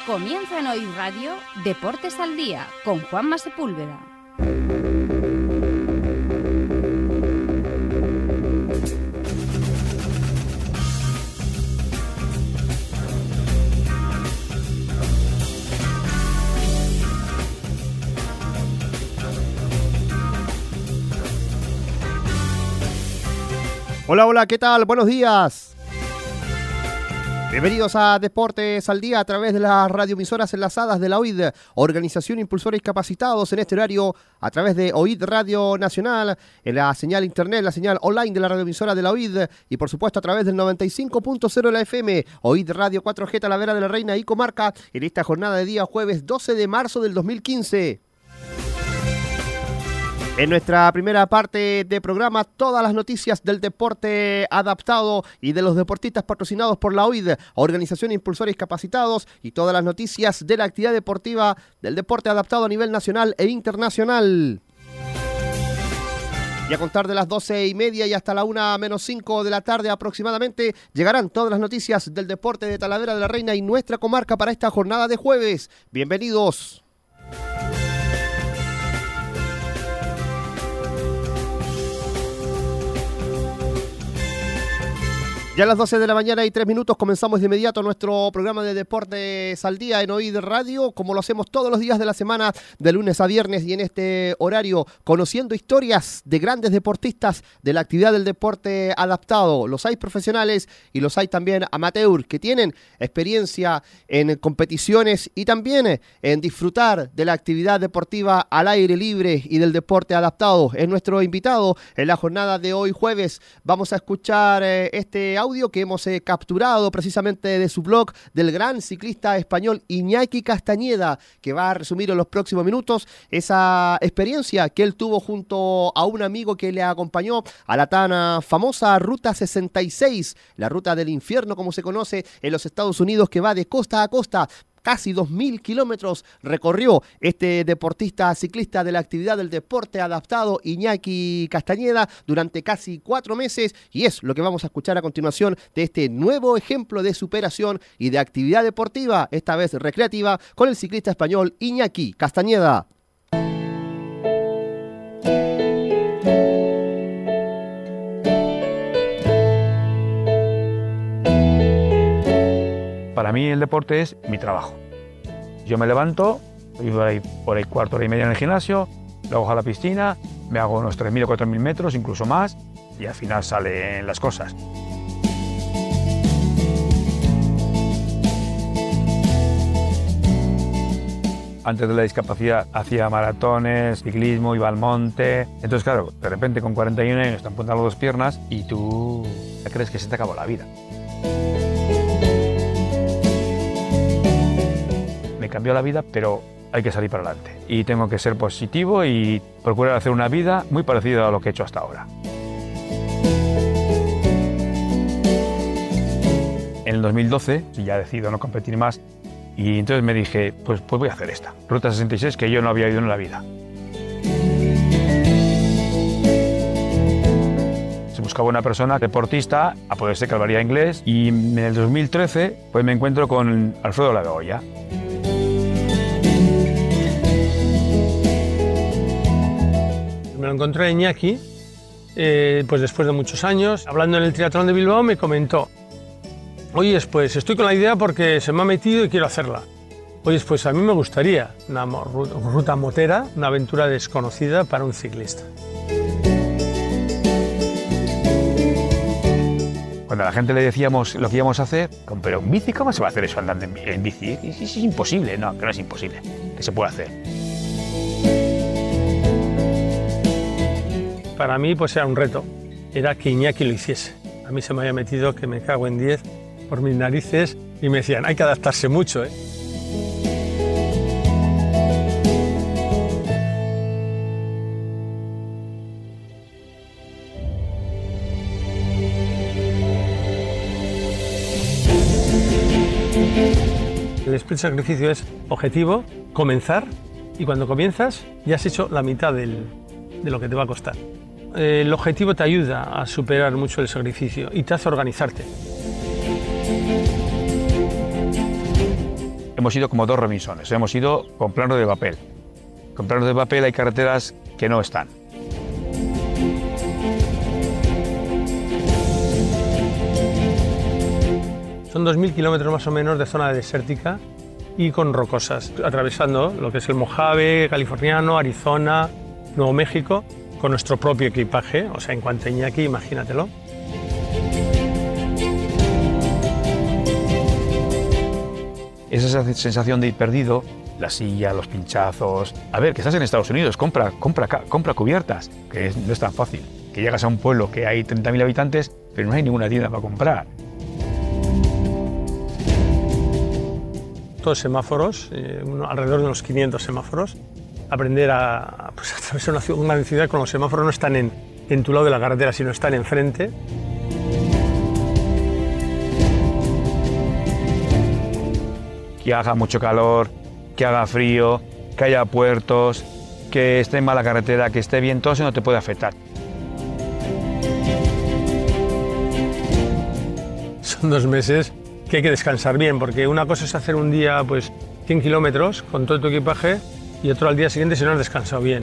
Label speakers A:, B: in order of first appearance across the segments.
A: Comienza en OID Radio Deportes al Día con Juanma Sepúlveda.
B: Hola, ¿qué tal? Buenos días. Bienvenidos a Deportes al Día a través de las radioemisoras enlazadas de la OID, Organización Impulsores Capacitados, en este horario a través de OID Radio Nacional, en la señal internet, la señal online de la radioemisora de la OID y por supuesto a través del 95.0 de la FM, OID Radio 4G Talavera de la Reina y Comarca, en esta jornada de día jueves 12 de marzo del 2015. En nuestra primera parte de programa, todas las noticias del deporte adaptado y de los deportistas patrocinados por la OID, Organización Impulsores Capacitados, y todas las noticias de la actividad deportiva del deporte adaptado a nivel nacional e internacional. Y a contar de las 12:30 y hasta la 1:05 de la tarde aproximadamente, llegarán todas las noticias del deporte de Talavera de la Reina y nuestra comarca para esta jornada de jueves. Bienvenidos. Ya a las 12 de la mañana y 3 minutos comenzamos de inmediato nuestro programa de Deportes al Día en OID Radio, como lo hacemos todos los días de la semana, de lunes a viernes y en este horario, conociendo historias de grandes deportistas de la actividad del deporte adaptado. Los hay profesionales y los hay también amateur, que tienen experiencia en competiciones y también en disfrutar de la actividad deportiva al aire libre y del deporte adaptado. Es nuestro invitado en la jornada de hoy jueves. Vamos a escuchar este audio que hemos capturado precisamente de su blog del gran ciclista español Iñaki Castañeda, que va a resumir en los próximos minutos esa experiencia que él tuvo junto a un amigo que le acompañó a la tan famosa Ruta 66, la Ruta del Infierno como se conoce en los Estados Unidos, que va de costa a costa. Casi 2.000 kilómetros recorrió este deportista ciclista de la actividad del deporte adaptado Iñaki Castañeda durante casi 4 meses, y es lo que vamos a escuchar a continuación de este nuevo ejemplo de superación y de actividad deportiva, esta vez recreativa, con el ciclista español Iñaki Castañeda.
C: Para mí el deporte es mi trabajo. Yo me levanto, voy por ahí cuarto hora y media en el gimnasio, luego a la piscina, me hago unos 3.000 o 4.000 metros, incluso más, y al final salen las cosas. Antes de la discapacidad hacía maratones, ciclismo, iba al monte. Entonces, claro, de repente con 41 años te amputan las 2 piernas y tú crees que se te acabó la vida. Me cambió la vida, pero hay que salir para adelante. Y tengo que ser positivo y procurar hacer una vida muy parecida a lo que he hecho hasta ahora. En el 2012 ya decido no competir más y entonces me dije, pues voy a hacer esta. Ruta 66, que yo no había ido en la vida. Se buscaba una persona deportista, a poder ser que hablaría inglés, y en el 2013 pues me encuentro con Alfredo Labeoya.
D: Me lo encontré en Iñaki, pues después de muchos años, hablando en el triatlón de Bilbao, me comentó: oye, pues estoy con la idea porque se me ha metido y quiero hacerla. Oye, pues a mí me gustaría una ruta motera, una aventura desconocida para un ciclista.
C: Cuando a la gente le decíamos lo que íbamos a hacer, pero en bici, ¿cómo se va a hacer eso andando en bici? Es imposible. No, que no es imposible, que se puede hacer.
D: Para mí pues era un reto, era que Iñaki lo hiciese. A mí se me había metido que me cago en 10 por mis narices y me decían, hay que adaptarse mucho, ¿eh? El sprint sacrificio es objetivo, comenzar, y cuando comienzas ya has hecho la mitad de lo que te va a costar. El objetivo te ayuda a superar mucho el sacrificio y te hace organizarte.
C: hemos ido como dos Robinsones, hemos ido con planos de papel. Con planos de papel hay carreteras que no están.
D: Son 2.000 kilómetros más o menos de zona desértica y con rocosas, atravesando lo que es el Mojave californiano, Arizona, Nuevo México, con nuestro propio equipaje, o sea, en cuanto a Iñaki, imagínatelo.
C: Esa sensación de ir perdido, la silla, los pinchazos... A ver, que estás en Estados Unidos, compra cubiertas, que no es tan fácil. Que llegas a un pueblo que hay 30.000 habitantes, pero no hay ninguna tienda para comprar.
D: Todos semáforos, alrededor de unos 500 semáforos. Aprender a atravesar una ciudad con los semáforos no están en tu lado de la carretera, sino están enfrente.
C: Que haga mucho calor, que haga frío, que haya puertos, que esté mal la carretera, que esté bien, todo eso no te puede afectar.
D: Son 2 meses que hay que descansar bien, porque una cosa es hacer un día pues 100 kilómetros con todo tu equipaje y otro al día siguiente si no has descansado bien.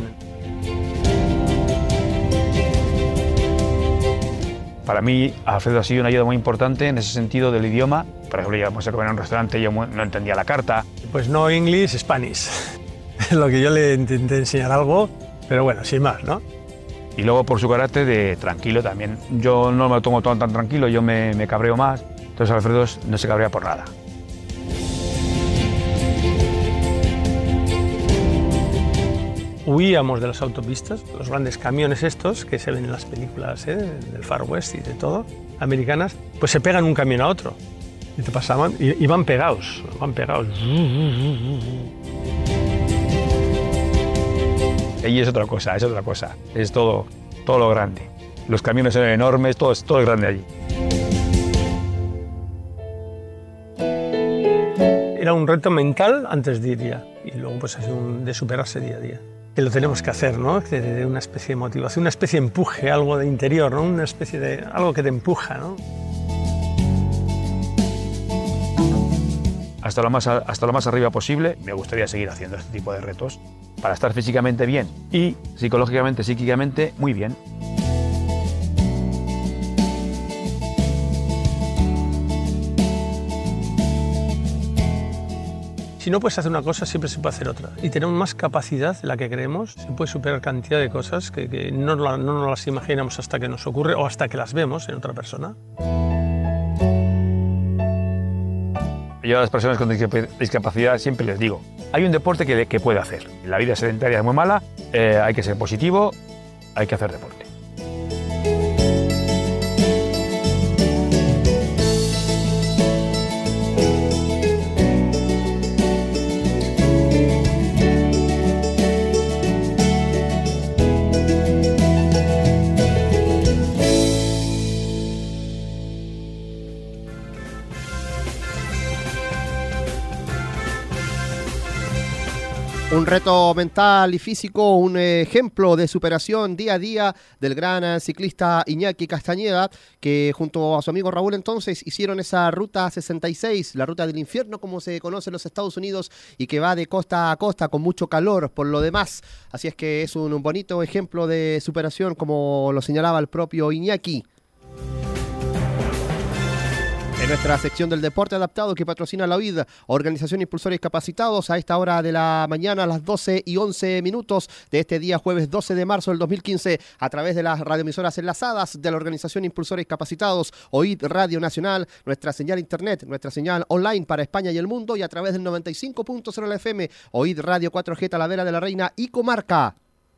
C: Para mí, Alfredo ha sido una ayuda muy importante en ese sentido del idioma. Por ejemplo, íbamos a comer en un restaurante y yo no entendía la carta.
D: Pues no English, Spanish. Lo que yo le intenté enseñar algo, pero bueno, sin más, ¿no?
C: Y luego por su carácter de tranquilo también. Yo no me lo tomo todo tan tranquilo, yo me cabreo más. Entonces Alfredo no se cabrea por nada.
D: Huíamos de las autopistas, los grandes camiones estos que se ven en las películas del Far West y de todo, americanas, pues se pegan un camión a otro. Y te pasaban, y van pegados,
C: Y es otra cosa, es todo lo grande. Los camiones eran enormes, todo es grande allí.
D: Era un reto mental antes de ir ya, y luego pues de superarse día a día. Que lo tenemos que hacer, ¿no? De una especie de motivación, una especie de empuje, algo de interior, ¿no? Una especie de algo que te empuja, ¿no?
C: Hasta lo más arriba posible, me gustaría seguir haciendo este tipo de retos para estar físicamente bien y psicológicamente, psíquicamente muy bien.
D: Si no puedes hacer una cosa, siempre se puede hacer otra. Y tenemos más capacidad de la que creemos. Se puede superar cantidad de cosas que no nos las imaginamos hasta que nos ocurre o hasta que las vemos en otra persona.
C: Yo a las personas con discapacidad siempre les digo, hay un deporte que puede hacer. La vida sedentaria es muy mala, hay que ser positivo, hay que hacer deporte.
B: Un reto mental y físico, un ejemplo de superación día a día del gran ciclista Iñaki Castañeda, que junto a su amigo Raúl entonces hicieron esa ruta 66, la ruta del infierno como se conoce en los Estados Unidos y que va de costa a costa con mucho calor por lo demás. Así es que es un bonito ejemplo de superación como lo señalaba el propio Iñaki. En nuestra sección del deporte adaptado que patrocina la OID, Organización Impulsores Capacitados, a esta hora de la mañana a las 12:11 de este día jueves 12 de marzo del 2015, a través de las radioemisoras enlazadas de la Organización Impulsores Capacitados, OID Radio Nacional, nuestra señal internet, nuestra señal online para España y el mundo y a través del 95.0 de la FM, OID Radio 4G Talavera de la Reina y Comarca.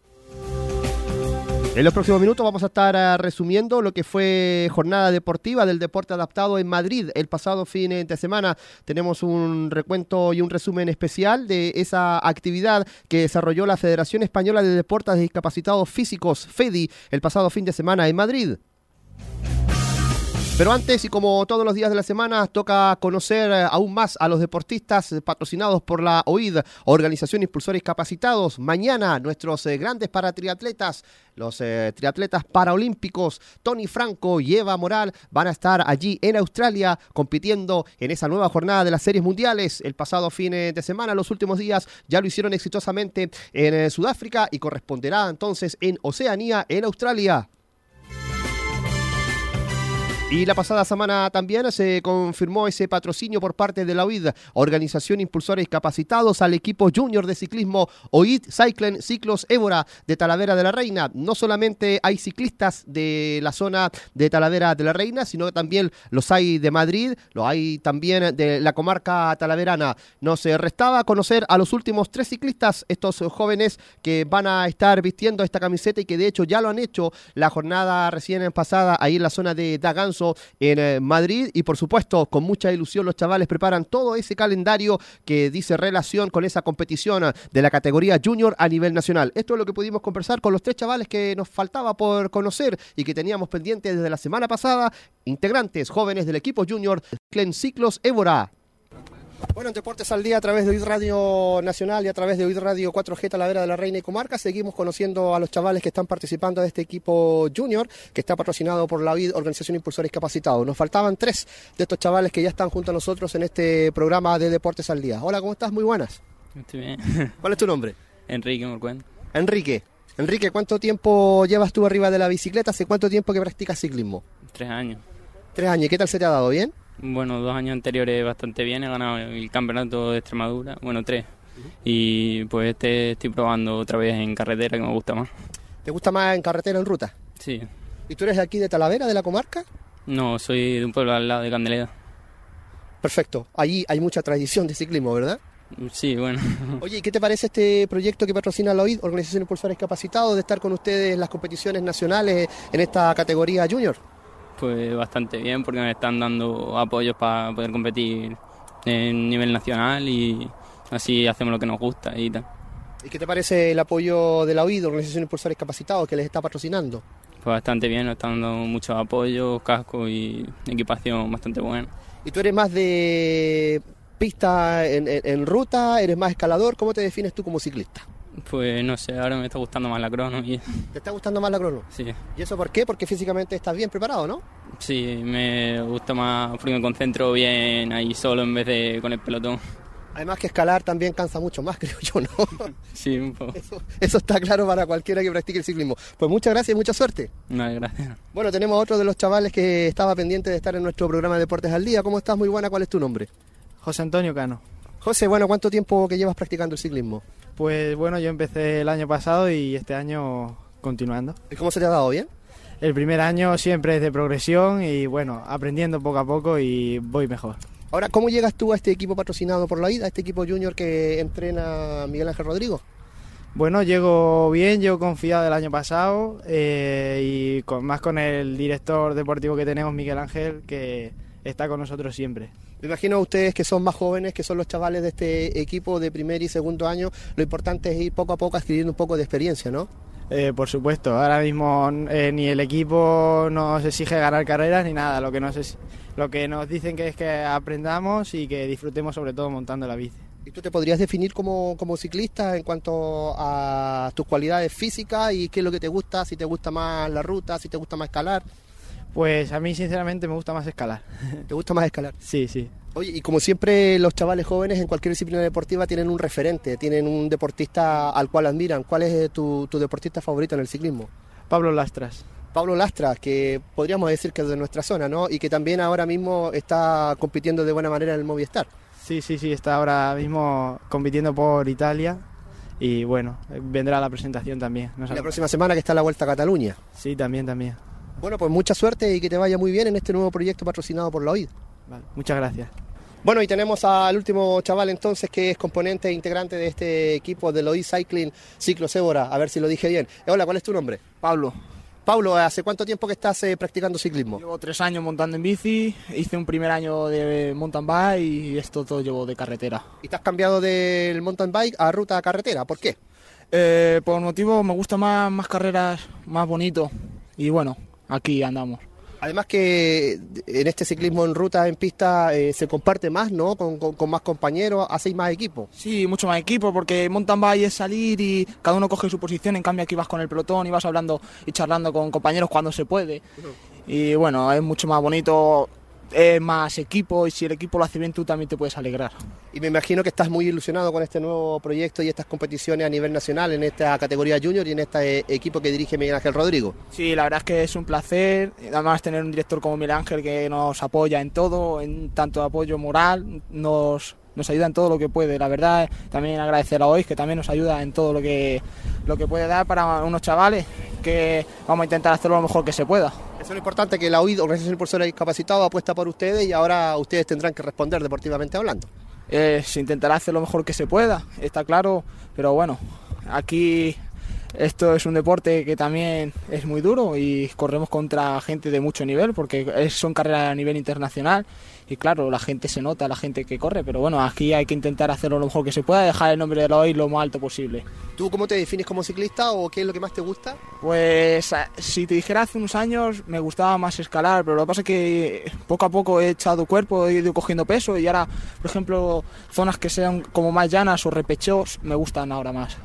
B: En los próximos minutos vamos a estar resumiendo lo que fue jornada deportiva del deporte adaptado en Madrid el pasado fin de semana. Tenemos un recuento y un resumen especial de esa actividad que desarrolló la Federación Española de Deportes de Discapacitados Físicos, FEDI, el pasado fin de semana en Madrid. Pero antes, y como todos los días de la semana, toca conocer aún más a los deportistas patrocinados por la OID, Organización Impulsores Capacitados. Mañana, nuestros grandes paratriatletas, los triatletas paraolímpicos, Tony Franco y Eva Moral, van a estar allí en Australia compitiendo en esa nueva jornada de las series mundiales. El pasado fin de semana, los últimos días, ya lo hicieron exitosamente en Sudáfrica y corresponderá entonces en Oceanía, en Australia. Y la pasada semana también se confirmó ese patrocinio por parte de la OID, Organización Impulsores Capacitados, al equipo junior de ciclismo OID Cycling Ciclos Évora de Talavera de la Reina. No solamente hay ciclistas de la zona de Talavera de la Reina, sino que también los hay de Madrid, los hay también de la comarca talaverana. Nos restaba conocer a los últimos 3 ciclistas, estos jóvenes que van a estar vistiendo esta camiseta y que de hecho ya lo han hecho la jornada recién pasada ahí en la zona de Daganzo, en Madrid, y por supuesto con mucha ilusión los chavales preparan todo ese calendario que dice relación con esa competición de la categoría junior a nivel nacional. Esto es lo que pudimos conversar con los 3 chavales que nos faltaba por conocer y que teníamos pendientes desde la semana pasada, integrantes jóvenes del equipo junior Cycling Ciclos Évora. Bueno, en Deportes al Día, a través de OID Radio Nacional y a través de OID Radio 4G Talavera de la Reina y Comarca, seguimos conociendo a los chavales que están participando de este equipo junior que está patrocinado por la OID, Organización Impulsores Capacitados. Nos faltaban 3 de estos chavales que ya están junto a nosotros en este programa de Deportes al Día. Hola, ¿cómo estás? Muy buenas.
E: Estoy bien.
B: ¿Cuál es tu nombre?
E: Enrique Morcuén.
B: Enrique, ¿cuánto tiempo llevas tú arriba de la bicicleta? ¿Hace cuánto tiempo que practicas ciclismo?
E: 3 años.
B: 3 años. ¿Y qué tal se te ha dado? ¿Bien?
E: Bueno, 2 años anteriores bastante bien, he ganado el campeonato de Extremadura, bueno, 3. Y pues estoy probando otra vez en carretera, que me gusta más.
B: ¿Te gusta más en carretera o en ruta?
E: Sí.
B: ¿Y tú eres de aquí de Talavera, de la comarca?
E: No, soy de un pueblo al lado de Candeleda.
B: Perfecto. Allí hay mucha tradición de ciclismo, ¿verdad?
E: Sí, bueno.
B: Oye, ¿y qué te parece este proyecto que patrocina la OID, Organización Impulsores Capacitados, de estar con ustedes en las competiciones nacionales en esta categoría junior?
E: Pues bastante bien, porque me están dando apoyos para poder competir en nivel nacional y así hacemos lo que nos gusta y tal.
B: ¿Y qué te parece el apoyo de la OID, Organización Impulsores Capacitados, que les está patrocinando?
E: Pues bastante bien, nos están dando muchos apoyos, cascos y equipación bastante buena.
B: ¿Y tú eres más de pista en ruta? ¿Eres más escalador? ¿Cómo te defines tú como ciclista?
E: Pues no sé, ahora me está gustando más la crono.
B: ¿Te está gustando más la crono?
E: Sí.
B: ¿Y eso por qué? Porque físicamente estás bien preparado, ¿no?
E: Sí, me gusta más porque me concentro bien ahí solo en vez de con el pelotón.
B: Además que escalar también cansa mucho más, creo yo, ¿no?
E: Sí, un poco.
B: Eso está claro para cualquiera que practique el ciclismo. Pues muchas gracias y mucha suerte.
E: No, gracias.
B: Bueno, tenemos a otro de los chavales que estaba pendiente de estar en nuestro programa de Deportes al Día. ¿Cómo estás? Muy buena. ¿Cuál es tu nombre?
F: José Antonio Cano.
B: José, bueno, ¿cuánto tiempo que llevas practicando el ciclismo?
F: Pues bueno, yo empecé el año pasado y este año continuando.
B: ¿Y cómo se te ha dado? ¿Bien?
F: El primer año siempre es de progresión y bueno, aprendiendo poco a poco y voy mejor.
B: Ahora, ¿cómo llegas tú a este equipo patrocinado por la OID, a este equipo junior que entrena Miguel Ángel Rodrigo?
F: Bueno, llego bien, llego confiado del año pasado y más con el director deportivo que tenemos, Miguel Ángel, que está con nosotros siempre.
B: Me imagino a ustedes que son más jóvenes, que son los chavales de este equipo de primer y segundo año, lo importante es ir poco a poco adquiriendo un poco de experiencia, ¿no?
F: Por supuesto, ahora mismo ni el equipo nos exige ganar carreras ni nada, lo que nos dicen que es que aprendamos y que disfrutemos sobre todo montando la bici.
B: ¿Y tú te podrías definir como ciclista en cuanto a tus cualidades físicas y qué es lo que te gusta, si te gusta más la ruta, si te gusta más escalar?
F: Pues a mí sinceramente me gusta más escalar.
B: ¿Te gusta más escalar?
F: Sí, sí.
B: Oye, y como siempre los chavales jóvenes en cualquier disciplina deportiva tienen un referente, tienen un deportista al cual admiran. ¿Cuál es tu deportista favorito en el ciclismo?
F: Pablo Lastras.
B: Pablo Lastras, que podríamos decir que es de nuestra zona, ¿no? Y que también ahora mismo está compitiendo de buena manera en el Movistar.
F: Sí, está ahora mismo compitiendo por Italia y bueno, vendrá la presentación también.
B: La próxima semana que está la Vuelta a Cataluña.
F: Sí, también.
B: Bueno, pues mucha suerte y que te vaya muy bien en este nuevo proyecto patrocinado por la OID.
F: Vale, muchas gracias.
B: Bueno, y tenemos al último chaval entonces que es componente e integrante de este equipo de la OID Cycling Ciclos Évora. A ver si lo dije bien. Hola, ¿cuál es tu nombre?
G: Pablo.
B: Pablo, ¿hace cuánto tiempo que estás practicando ciclismo?
G: Llevo 3 años montando en bici, hice un primer año de mountain bike y esto todo llevo de carretera.
B: ¿Y te has cambiado del mountain bike a ruta a carretera? ¿Por qué?
G: Por motivo me gusta más carreras, más bonito y bueno, aquí andamos.
B: Además que en este ciclismo en ruta, en pista, se comparte más, ¿no? Con más compañeros, hacéis más equipo.
G: Sí, mucho más equipo, porque mountain bike es salir y cada uno coge su posición, en cambio aquí vas con el pelotón y vas hablando y charlando con compañeros cuando se puede. Y bueno, es mucho más bonito, es más equipo, y si el equipo lo hace bien tú también te puedes alegrar.
B: Y me imagino que estás muy ilusionado con este nuevo proyecto y estas competiciones a nivel nacional en esta categoría junior y en este equipo que dirige Miguel Ángel Rodrigo.
G: Sí, la verdad es que es un placer, además tener un director como Miguel Ángel que nos apoya en todo, en tanto apoyo moral, nos ayuda en todo lo que puede. La verdad, también agradecer a OIS que también nos ayuda en todo lo que puede dar para unos chavales, que vamos a intentar hacerlo lo mejor que se pueda.
B: Eso es lo importante, que la OID, Organización Impulsora de Discapacitados, apuesta por ustedes y ahora ustedes tendrán que responder deportivamente hablando.
G: Se intentará hacer lo mejor que se pueda, está claro, pero bueno, aquí esto es un deporte que también es muy duro y corremos contra gente de mucho nivel porque son carreras a nivel internacional y claro, la gente se nota, la gente que corre, pero bueno, aquí hay que intentar hacerlo lo mejor que se pueda, dejar el nombre de la OID lo más alto posible.
B: ¿Tú cómo te defines como ciclista o qué es lo que más te gusta?
G: Pues si te dijera hace unos años me gustaba más escalar, pero lo que pasa es que poco a poco he echado cuerpo, he ido cogiendo peso y ahora, por ejemplo, zonas que sean como más llanas o repechos me gustan ahora más.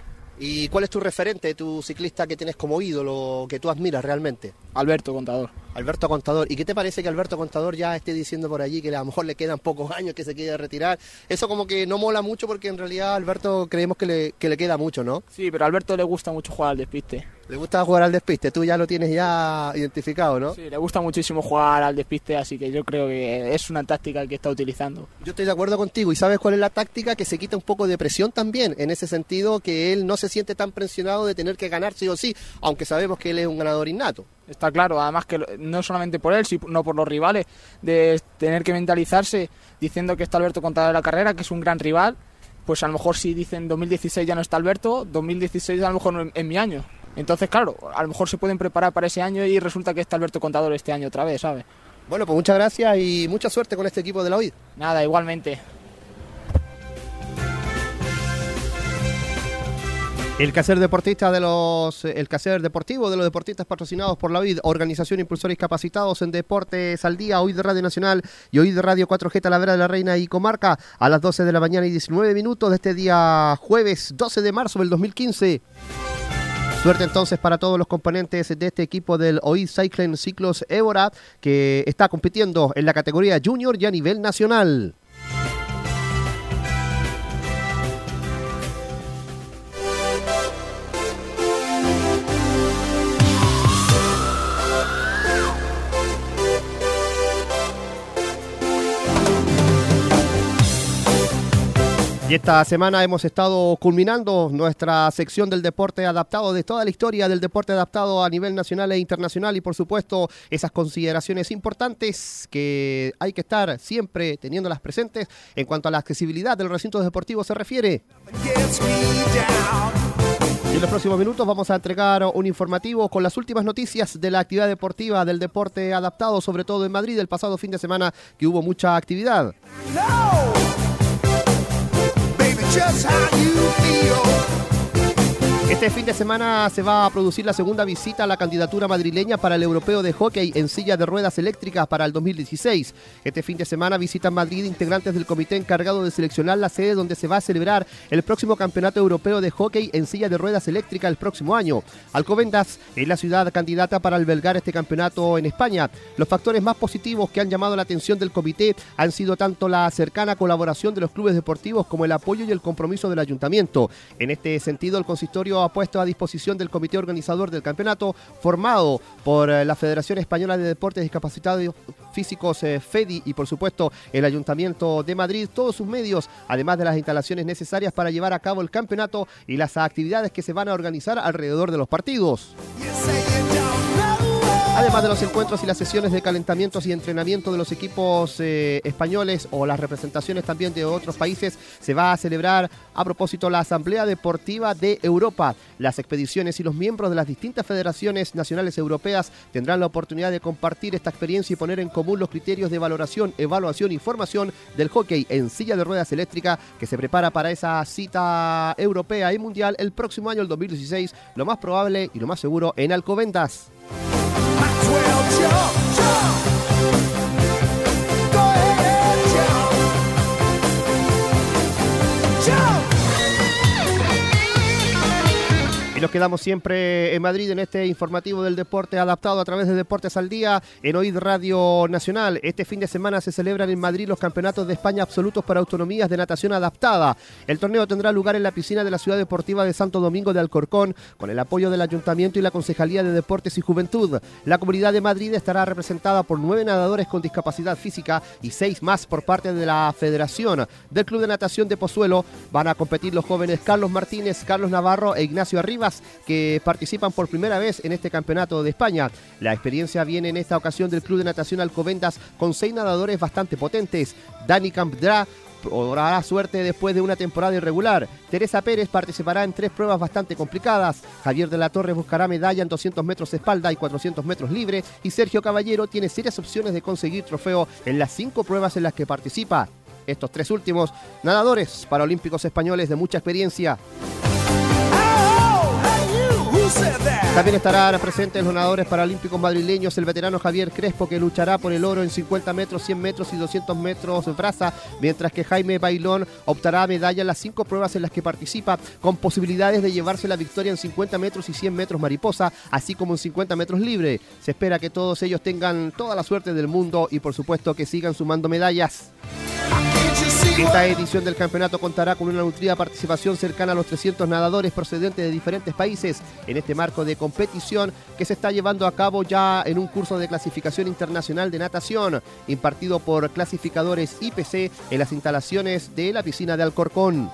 B: ¿Y cuál es tu referente, tu ciclista que tienes como ídolo, que tú admiras realmente?
G: Alberto Contador.
B: Alberto Contador. ¿Y qué te parece que Alberto Contador ya esté diciendo por allí que a lo mejor le quedan pocos años, que se quiere retirar? Eso como que no mola mucho porque en realidad a Alberto creemos que le queda mucho, ¿no?
G: Sí, pero a Alberto le gusta mucho jugar al despiste.
B: Le gusta jugar al despiste, tú ya lo tienes ya identificado, ¿no?
G: Sí, le gusta muchísimo jugar al despiste, así que yo creo que es una táctica que está utilizando.
B: Yo estoy de acuerdo contigo. ¿Y sabes cuál es la táctica? Que se quita un poco de presión también, en ese sentido que él no se siente tan presionado de tener que ganar sí o sí, aunque sabemos que él es un ganador innato.
G: Está claro, además que no solamente por él, sino por los rivales, de tener que mentalizarse diciendo que está Alberto Contador en la carrera, que es un gran rival, pues a lo mejor si dicen 2016 ya no está Alberto, 2016 a lo mejor es mi año. Entonces, claro, a lo mejor se pueden preparar para ese año y resulta que está Alberto Contador este año otra vez, ¿sabes?
B: Bueno, pues muchas gracias y mucha suerte con este equipo de la OID.
G: Nada, igualmente.
B: El quehacer deportista el quehacer deportivo de los deportistas patrocinados por la OID, Organización Impulsores Capacitados en Deportes al Día, OID Radio Nacional y OID Radio 4G Talavera de la Reina y Comarca, a las 12 de la mañana y 19 minutos de este día jueves 12 de marzo del 2015. Suerte entonces para todos los componentes de este equipo del OID Cycling Ciclos Évora, que está compitiendo en la categoría junior y a nivel nacional. Y esta semana hemos estado culminando nuestra sección del deporte adaptado, de toda la historia del deporte adaptado a nivel nacional e internacional, y por supuesto esas consideraciones importantes que hay que estar siempre teniéndolas presentes en cuanto a la accesibilidad de los recintos deportivos se refiere. Y en los próximos minutos vamos a entregar un informativo con las últimas noticias de la actividad deportiva del deporte adaptado, sobre todo en Madrid, el pasado fin de semana que hubo mucha actividad. Este fin de semana se va a producir la segunda visita a la candidatura madrileña para el Europeo de Hockey en silla de ruedas eléctricas para el 2016. Este fin de semana visitan Madrid integrantes del comité encargado de seleccionar la sede donde se va a celebrar el próximo Campeonato Europeo de Hockey en silla de ruedas eléctricas el próximo año. Alcobendas es la ciudad candidata para albergar este campeonato en España. Los factores más positivos que han llamado la atención del comité han sido tanto la cercana colaboración de los clubes deportivos como el apoyo y el compromiso del ayuntamiento. En este sentido, el consistorio ha puesto a disposición del comité organizador del campeonato, formado por la Federación Española de Deportes Discapacitados Físicos, FEDI, y por supuesto el Ayuntamiento de Madrid, todos sus medios, además de las instalaciones necesarias para llevar a cabo el campeonato y las actividades que se van a organizar alrededor de los partidos. Además de los encuentros y las sesiones de calentamientos y entrenamiento de los equipos españoles o las representaciones también de otros países, se va a celebrar a propósito la Asamblea Deportiva de Europa. Las expediciones y los miembros de las distintas federaciones nacionales europeas tendrán la oportunidad de compartir esta experiencia y poner en común los criterios de valoración, evaluación y formación del hockey en silla de ruedas eléctrica, que se prepara para esa cita europea y mundial el próximo año, el 2016, lo más probable y lo más seguro en Alcobendas. 12 Y nos quedamos siempre en Madrid en este informativo del deporte adaptado a través de Deportes al Día en OID Radio Nacional. Este fin de semana se celebran en Madrid los campeonatos de España absolutos para autonomías de natación adaptada. El torneo tendrá lugar en la piscina de la Ciudad Deportiva de Santo Domingo de Alcorcón con el apoyo del Ayuntamiento y la Concejalía de Deportes y Juventud. La Comunidad de Madrid estará representada por 9 nadadores con discapacidad física y 6 más por parte de la Federación. Del Club de Natación de Pozuelo van a competir los jóvenes Carlos Martínez, Carlos Navarro e Ignacio Arribas, que participan por primera vez en este campeonato de España. La experiencia viene en esta ocasión del Club de Natación Alcobendas con 6 nadadores bastante potentes. Dani Campdrá probará suerte después de una temporada irregular. Teresa Pérez participará en 3 pruebas bastante complicadas. Javier de la Torre buscará medalla en 200 metros espalda y 400 metros libre. Y Sergio Caballero tiene serias opciones de conseguir trofeo en las 5 pruebas en las que participa. Estos 3 últimos nadadores paralímpicos españoles de mucha experiencia. También estarán presentes los nadadores paralímpicos madrileños, el veterano Javier Crespo, que luchará por el oro en 50 metros, 100 metros y 200 metros braza, mientras que Jaime Bailón optará a medalla en las 5 pruebas en las que participa, con posibilidades de llevarse la victoria en 50 metros y 100 metros mariposa, así como en 50 metros libre. Se espera que todos ellos tengan toda la suerte del mundo y por supuesto que sigan sumando medallas. Esta edición del campeonato contará con una nutrida participación cercana a los 300 nadadores procedentes de diferentes países en este marco de competición que se está llevando a cabo ya en un curso de clasificación internacional de natación impartido por clasificadores IPC en las instalaciones de la piscina de Alcorcón.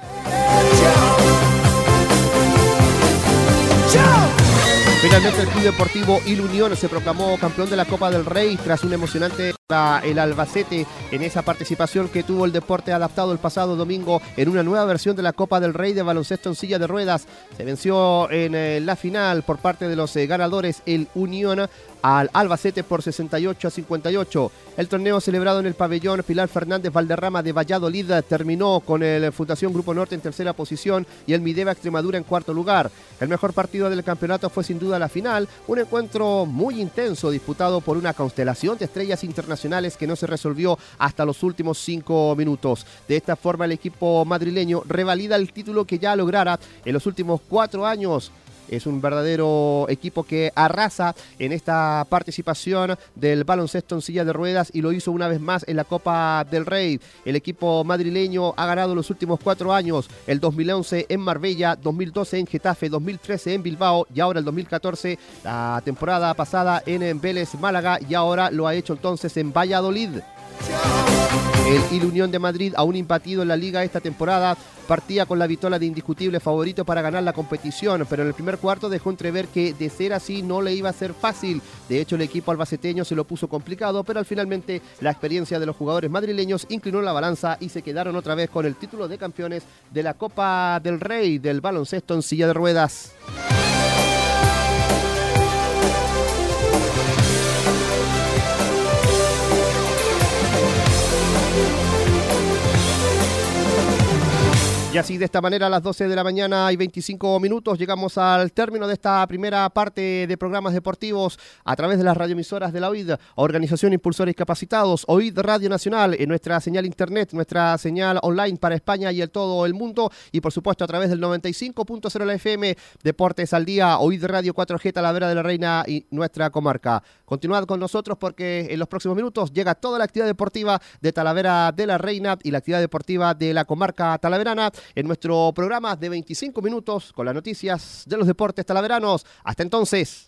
B: Finalmente el Club Deportivo Il Unión se proclamó campeón de la Copa del Rey tras un emocionante para el Albacete en esa participación que tuvo el deporte adaptado el pasado domingo en una nueva versión de la Copa del Rey de baloncesto en silla de ruedas. Se venció en la final por parte de los ganadores el Unión al Albacete por 68-58. El torneo celebrado en el pabellón Pilar Fernández Valderrama de Valladolid terminó con el Fundación Grupo Norte en tercera posición y el Mideva Extremadura en cuarto lugar. El mejor partido del campeonato fue sin duda la final, un encuentro muy intenso disputado por una constelación de estrellas internacionales que no se resolvió hasta los últimos 5 minutos. De esta forma el equipo madrileño revalida el título que ya lograra en los últimos 4 años. Es un verdadero equipo que arrasa en esta participación del baloncesto en silla de ruedas y lo hizo una vez más en la Copa del Rey. El equipo madrileño ha ganado los últimos 4 años, el 2011 en Marbella, 2012 en Getafe, 2013 en Bilbao y ahora el 2014, la temporada pasada en Vélez Málaga y ahora lo ha hecho entonces en Valladolid. El Il Unión de Madrid, aún imbatido en la liga esta temporada, partía con la vitola de indiscutible favorito para ganar la competición, pero en el primer cuarto dejó entrever que de ser así no le iba a ser fácil. De hecho, el equipo albaceteño se lo puso complicado, pero finalmente la experiencia de los jugadores madrileños inclinó la balanza y se quedaron otra vez con el título de campeones de la Copa del Rey del baloncesto en silla de ruedas. Y así de esta manera a las 12 de la mañana y 25 minutos llegamos al término de esta primera parte de programas deportivos a través de las radioemisoras de la OID, Organización Impulsores Capacitados, OID Radio Nacional, en nuestra señal internet, nuestra señal online para España y todo el mundo y por supuesto a través del 95.0 la FM, Deportes al Día, OID Radio 4G Talavera de la Reina y nuestra comarca. Continuad con nosotros porque en los próximos minutos llega toda la actividad deportiva de Talavera de la Reina y la actividad deportiva de la comarca talaverana en nuestro programa de 25 minutos con las noticias de los deportes talaveranos. Hasta entonces.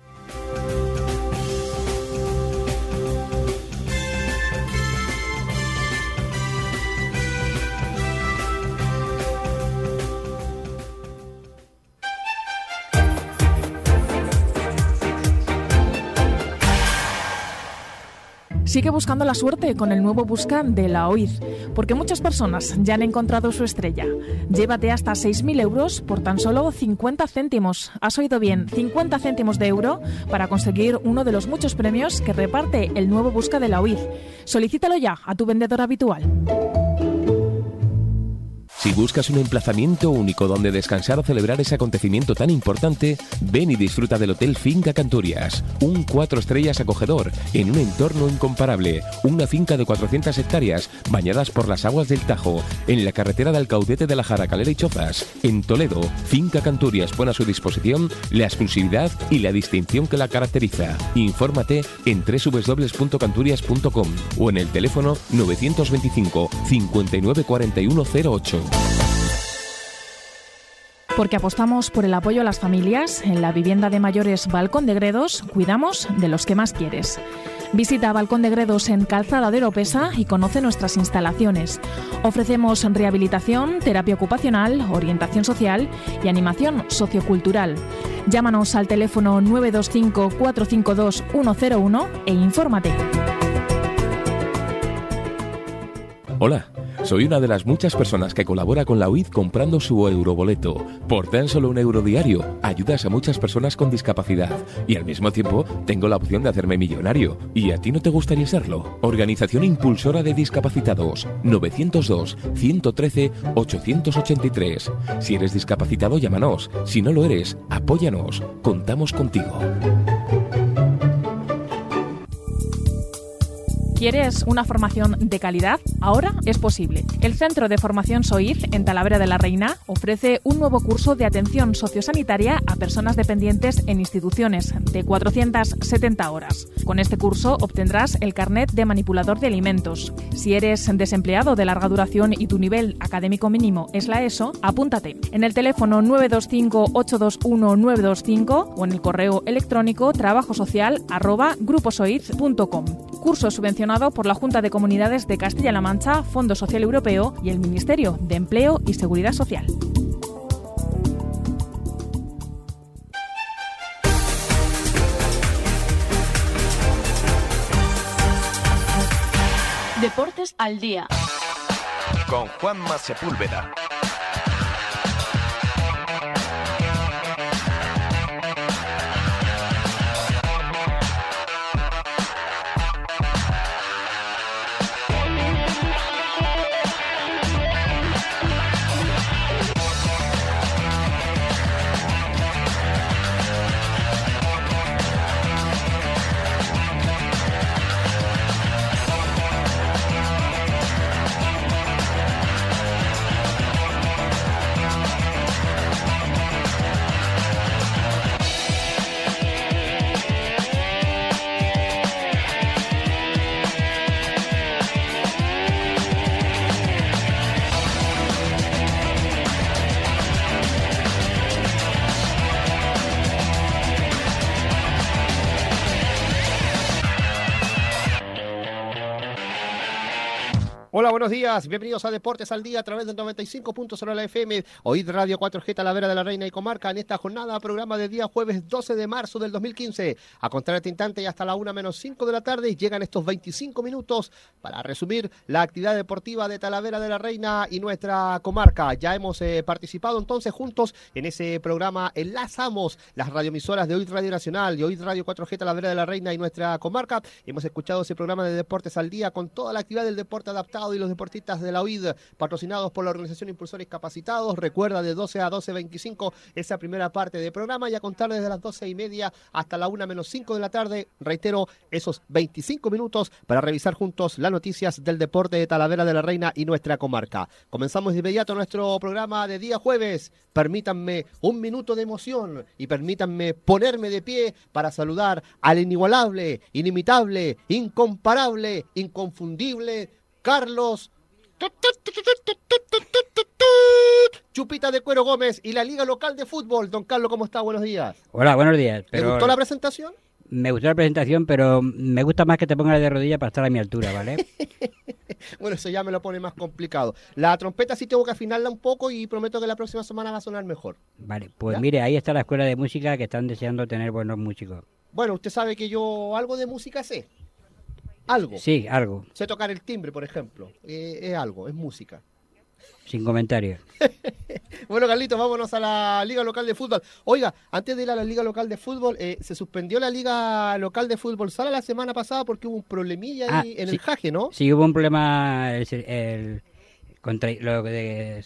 H: Sigue buscando la suerte con el nuevo Busca de la OID, porque muchas personas ya han encontrado su estrella. Llévate hasta 6.000 euros por tan solo 50 céntimos. Has oído bien, 50 céntimos de euro para conseguir uno de los muchos premios que reparte el nuevo Busca de la OID. Solicítalo ya a tu vendedor habitual.
I: Si buscas un emplazamiento único donde descansar o celebrar ese acontecimiento tan importante, ven y disfruta del Hotel Finca Canturias. Un 4 estrellas acogedor, en un entorno incomparable. Una finca de 400 hectáreas, bañadas por las aguas del Tajo, en la carretera de Alcaudete de la Jaracalera y Chozas. En Toledo, Finca Canturias pone a su disposición la exclusividad y la distinción que la caracteriza. Infórmate en www.canturias.com o en el teléfono 925 59 41 08.
H: Porque apostamos por el apoyo a las familias, en la vivienda de mayores Balcón de Gredos, cuidamos de los que más quieres. Visita Balcón de Gredos en Calzada de Oropesa y conoce nuestras instalaciones. Ofrecemos rehabilitación, terapia ocupacional, orientación social y animación sociocultural. Llámanos al teléfono 925 452 101 e infórmate.
I: Hola, soy una de las muchas personas que colabora con la UID comprando su euroboleto. Por tan solo €1 diario, ayudas a muchas personas con discapacidad y al mismo tiempo tengo la opción de hacerme millonario. ¿Y a ti no te gustaría serlo? Organización Impulsora de Discapacitados, 902 113 883. Si eres discapacitado, llámanos. Si no lo eres, apóyanos. Contamos contigo.
H: ¿Quieres una formación de calidad? Ahora es posible. El Centro de Formación SOIZ en Talavera de la Reina ofrece un nuevo curso de atención sociosanitaria a personas dependientes en instituciones de 470 horas. Con este curso obtendrás el carnet de manipulador de alimentos. Si eres desempleado de larga duración y tu nivel académico mínimo es la ESO, apúntate en el teléfono 925 821 925 o en el correo electrónico trabajosocial@gruposoiz.com. Curso subvencionado por la Junta de Comunidades de Castilla-La Mancha, Fondo Social Europeo y el Ministerio de Empleo y Seguridad Social.
J: Deportes al día.
K: Con Juanma Sepúlveda.
B: Hola, buenos días. Bienvenidos a Deportes al Día a través del 95.0 de la FM. OID Radio 4G Talavera de la Reina y Comarca en esta jornada, programa de día jueves 12 de marzo del 2015. A contar este instante y hasta la 1:05 de la tarde llegan estos 25 minutos para resumir la actividad deportiva de Talavera de la Reina y nuestra comarca. Ya hemos participado entonces juntos en ese programa. Enlazamos las radioemisoras de OID Radio Nacional y OID Radio 4G Talavera de la Reina y nuestra comarca. Hemos escuchado ese programa de Deportes al Día con toda la actividad del deporte adaptado y los deportistas de la OID, patrocinados por la Organización Impulsores Capacitados. Recuerda, de 12 a 12:25 esa primera parte del programa, y a contar desde las 12:30 hasta la 1:05 de la tarde, reitero, esos 25 minutos para revisar juntos las noticias del deporte de Talavera de la Reina y nuestra comarca. Comenzamos de inmediato nuestro programa de día jueves. Permítanme un minuto de emoción y permítanme ponerme de pie para saludar al inigualable, inimitable, incomparable, inconfundible Carlos Chupita de Cuero Gómez y la Liga Local de Fútbol. Don Carlos, ¿cómo está? Buenos días.
L: Hola, buenos días.
B: ¿Te gustó la presentación?
L: Me gustó la presentación, pero me gusta más que te pongas de rodillas para estar a mi altura, ¿vale?
B: Bueno, eso ya me lo pone más complicado. La trompeta sí tengo que afinarla un poco y prometo que la próxima semana va a sonar mejor.
L: Vale, pues
B: ¿ya?
L: Mire, ahí está la escuela de música que están deseando tener buenos músicos.
B: Bueno, usted sabe que yo algo de música sé. Algo.
L: Sí, algo.
B: Sé tocar el timbre, por ejemplo. Es algo, es música.
L: Sin comentarios.
B: Bueno, Carlitos, vámonos a la Liga Local de Fútbol. Oiga, antes de ir a la Liga Local de Fútbol, se suspendió la Liga Local de Fútbol Sala la semana pasada porque hubo un problemilla ahí en el Jaje, ¿no?
L: Sí, hubo un problema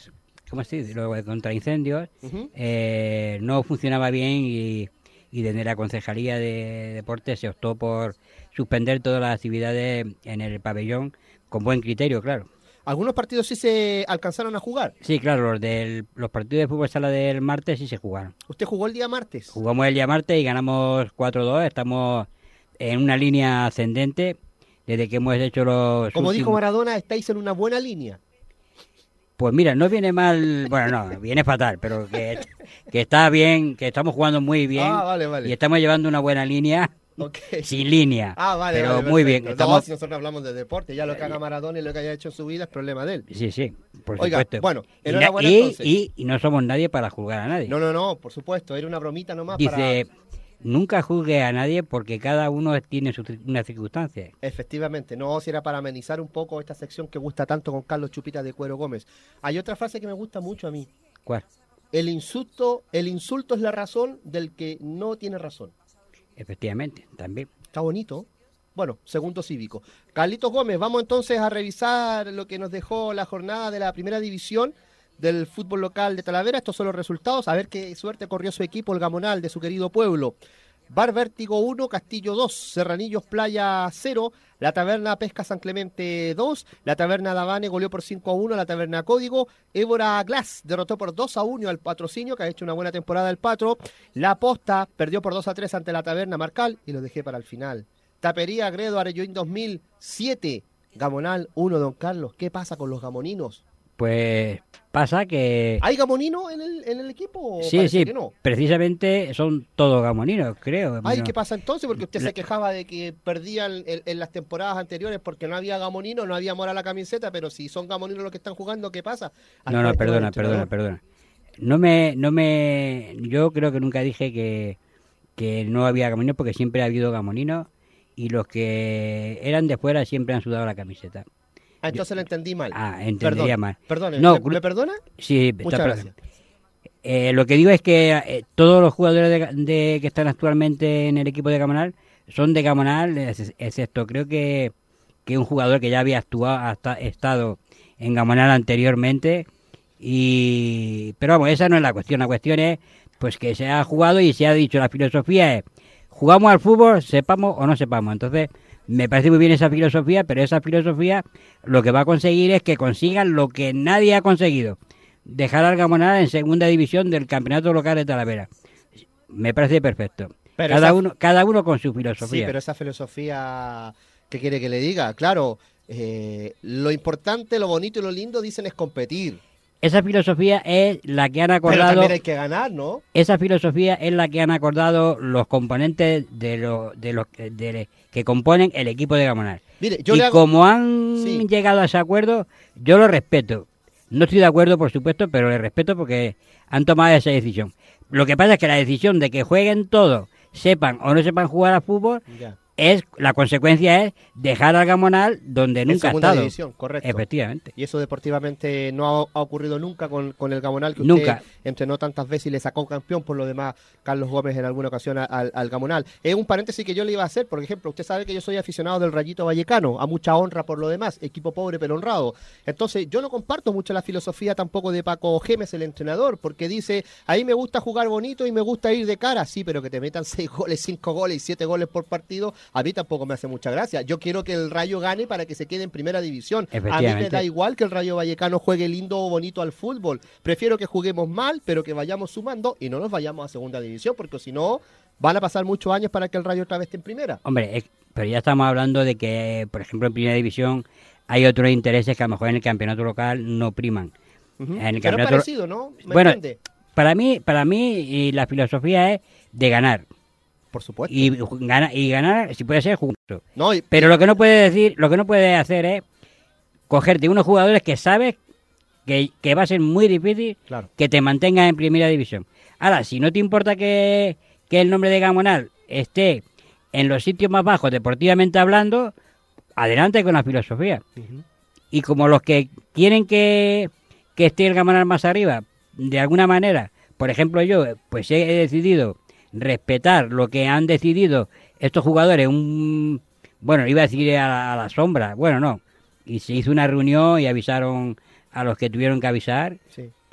L: ¿cómo se dice? Lo de contra incendios, no funcionaba bien y desde la Concejalía de Deportes se optó por suspender todas las actividades en el pabellón con buen criterio, claro.
B: ¿Algunos partidos sí se alcanzaron a jugar?
L: Sí, claro, los partidos de fútbol sala del martes sí se jugaron.
B: ¿Usted jugó el día martes?
L: Jugamos el día martes y ganamos 4-2, estamos en una línea ascendente desde que hemos hecho los
B: Como
L: últimos...
B: dijo Maradona, estáis en una buena línea.
L: Pues mira, no viene mal, bueno, no, viene fatal, pero que está bien, que estamos jugando muy bien
B: vale.
L: y estamos llevando una buena línea.
B: Okay.
L: Sin línea,
B: vale,
L: pero
B: vale,
L: muy bien.
B: No, si nosotros hablamos de deporte, ya lo que haga Maradona y lo que haya hecho en su vida es problema de él.
L: Sí, por
B: Oiga,
L: supuesto.
B: bueno, enhorabuena entonces.
L: Y no somos nadie para juzgar a nadie.
B: No, por supuesto, era una bromita nomás.
L: Dice, nunca juzgue a nadie porque cada uno tiene unas circunstancias.
B: Efectivamente, no, si era para amenizar un poco esta sección que gusta tanto con Carlos Chupita de Cuero Gómez. Hay otra frase que me gusta mucho a mí.
L: ¿Cuál?
B: El insulto es la razón del que no tiene razón.
L: Efectivamente, también.
B: Está bonito. Bueno, segundo cívico. Carlitos Gómez, vamos entonces a revisar lo que nos dejó la jornada de la primera división del fútbol local de Talavera. Estos son los resultados. A ver qué suerte corrió su equipo, el Gamonal, de su querido pueblo. Bar Vértigo 1, Castillo 2, Serranillos Playa 0, la Taberna Pesca San Clemente 2, la Taberna Davane goleó por 5-1, la Taberna Código, Évora Glass derrotó por 2-1 al Patrocinio, que ha hecho una buena temporada el Patro, La Posta perdió por 2-3 ante la Taberna Marcal, y lo dejé para el final. Tapería Gredo Arelloín 2007, Gamonal 1, Don Carlos. ¿Qué pasa con los gamoninos?
L: Pues pasa que...
B: ¿Hay gamonino en el equipo?
L: Sí, que no. Precisamente son todos gamoninos, creo.
B: Ay, ¿qué pasa entonces? Porque usted se quejaba de que perdían en las temporadas anteriores porque no había gamonino, no había amor a la camiseta, pero si son gamoninos los que están jugando, ¿qué pasa?
L: No, perdona. Yo creo que nunca dije que no había gamoninos porque siempre ha habido gamoninos y los que eran de fuera siempre han sudado la camiseta.
B: Entonces lo entendí mal.
L: Entendería mal.
B: Perdón,
L: no,
B: ¿me perdona?
L: Sí,
B: muchas gracias.
L: Lo que digo es que todos los jugadores que están actualmente en el equipo de Gamonal son de Gamonal, excepto creo que un jugador que ya había estado en Gamonal anteriormente. Pero vamos, esa no es la cuestión. La cuestión es pues que se ha jugado y se ha dicho, la filosofía es, jugamos al fútbol, sepamos o no sepamos. Entonces... Me parece muy bien esa filosofía, pero esa filosofía lo que va a conseguir es que consigan lo que nadie ha conseguido. Dejar al Gamonal en segunda división del campeonato local de Talavera. Me parece perfecto. Pero cada uno con su filosofía.
B: Sí, pero esa filosofía, ¿qué quiere que le diga? Claro, lo importante, lo bonito y lo lindo, dicen, es competir.
L: Esa filosofía es la que han acordado...
B: Pero también hay que ganar, ¿no?
L: Esa filosofía es la que han acordado los componentes de los que componen el equipo de Gamonal.
B: Mire,
L: como han llegado a ese acuerdo, yo lo respeto. No estoy de acuerdo, por supuesto, pero le respeto porque han tomado esa decisión. Lo que pasa es que la decisión de que jueguen todos, sepan o no sepan jugar al fútbol... Ya. La consecuencia es dejar al Gamonal donde nunca ha estado.
B: División, correcto.
L: Efectivamente.
B: Y eso deportivamente no ha ocurrido nunca con el Gamonal, que usted entrenó tantas veces y le sacó campeón. Por lo demás, Carlos Gómez en alguna ocasión al Gamonal. Es un paréntesis que yo le iba a hacer, por ejemplo, usted sabe que yo soy aficionado del Rayito Vallecano, a mucha honra por lo demás, equipo pobre pero honrado. Entonces, yo no comparto mucho la filosofía tampoco de Paco Gémez, el entrenador, porque dice, ahí me gusta jugar bonito y me gusta ir de cara, sí, pero que te metan 6 goles, 5 goles y 7 goles por partido, a mí tampoco me hace mucha gracia. Yo quiero que el Rayo gane para que se quede en primera división. A mí me da igual que el Rayo Vallecano juegue lindo o bonito al fútbol. Prefiero que juguemos mal, pero que vayamos sumando y no nos vayamos a segunda división, porque si no, van a pasar muchos años para que el Rayo otra vez esté en primera.
L: Hombre, pero ya estamos hablando de que, por ejemplo, en primera división hay otros intereses que a lo mejor en el campeonato local no priman. En el
B: pero
L: campeonato...
B: parecido, ¿no?
L: Bueno, para mí la filosofía es de ganar.
B: Por supuesto.
L: Y ganar, si puede ser, justo. Pero lo que no puede hacer es cogerte unos jugadores que sabes que va a ser muy difícil que te mantengas en primera división. Ahora, si no te importa que el nombre de Gamonal esté en los sitios más bajos deportivamente hablando, adelante con la filosofía. Y como los que quieren que esté el Gamonal más arriba, de alguna manera, por ejemplo yo, pues he decidido respetar lo que han decidido estos jugadores, bueno, iba a decir a la sombra, bueno, no, y se hizo una reunión y avisaron a los que tuvieron que avisar,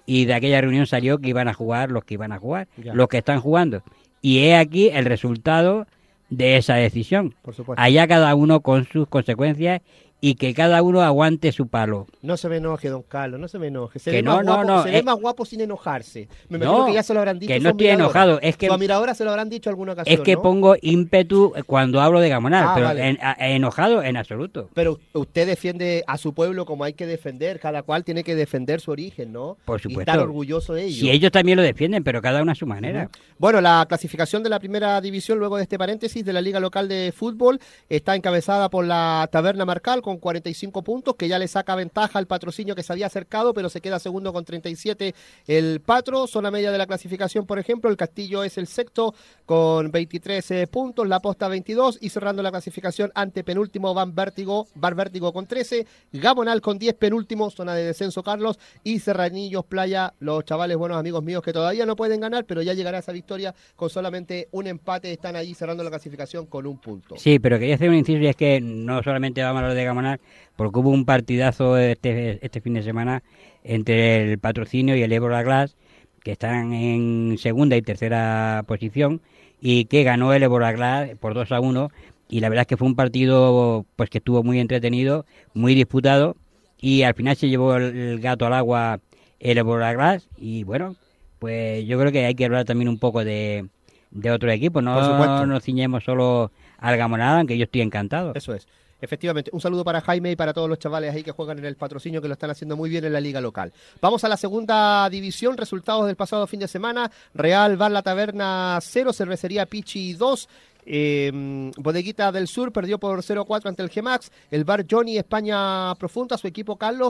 L: y de aquella reunión salió que iban a jugar los que iban a jugar,
B: Ya.
L: los que están jugando. Y he aquí el resultado de esa decisión.
B: Por supuesto.
L: Allá cada uno con sus consecuencias y que cada uno aguante su palo.
B: No se me enoje, don Carlos, no se me enoje. Se
L: Que
B: ve
L: no,
B: más
L: no,
B: guapo,
L: no,
B: se ve más guapo sin enojarse. Me
L: No,
B: imagino que ya se lo habrán dicho.
L: que
B: su
L: no estoy
B: admiradora.
L: enojado, es que-
B: Su admiradora se lo habrán dicho alguna ocasión,
L: Es que
B: ¿no?
L: pongo ímpetu cuando hablo de Gamonal,
B: Ah,
L: pero
B: vale.
L: enojado en absoluto.
B: Pero usted defiende a su pueblo como hay que defender. Cada cual tiene que defender su origen, ¿no?
L: Por
B: Y
L: supuesto.
B: estar orgulloso de ello.
L: Si ellos también lo defienden, pero cada uno a su manera.
B: Bueno, la clasificación de la primera división, luego de este paréntesis de la Liga Local de Fútbol, está encabezada por la Taberna Marcal con 45 puntos, que ya le saca ventaja al Patrocinio que se había acercado, pero se queda segundo con 37 el Patro. Zona media de la clasificación, por ejemplo, el Castillo es el sexto con 23 puntos, La Posta 22, y cerrando la clasificación ante penúltimo Bar Vértigo con 13, Gamonal con 10, penúltimo, zona de descenso Carlos, y Serranillos Playa, los chavales buenos amigos míos que todavía no pueden ganar, pero ya llegará esa victoria con solamente un empate, están allí cerrando la clasificación con un punto.
L: Sí, pero quería hacer un inciso y es que no solamente vamos a hablar de Gamonal, porque hubo un partidazo este fin de semana entre el Patrocinio y el Évora Glass, que están en segunda y tercera posición, y que ganó el Évora Glass por 2-1, y la verdad es que fue un partido pues que estuvo muy entretenido, muy disputado, y al final se llevó el gato al agua el Évora Glass, y bueno, pues yo creo que hay que hablar también un poco de otro equipo,
B: Por supuesto.
L: no nos ciñemos solo al Gamonal, aunque yo estoy encantado.
B: Eso es. Efectivamente, un saludo para Jaime y para todos los chavales ahí que juegan en el Patrocinio, que lo están haciendo muy bien en la liga local. Vamos a la segunda división, resultados del pasado fin de semana. Real Bar La Taberna 0, Cervecería Pichi 2. Bodeguita del Sur perdió por 0-4 ante el Gemax. El Bar Johnny España Profunda, su equipo Carlos,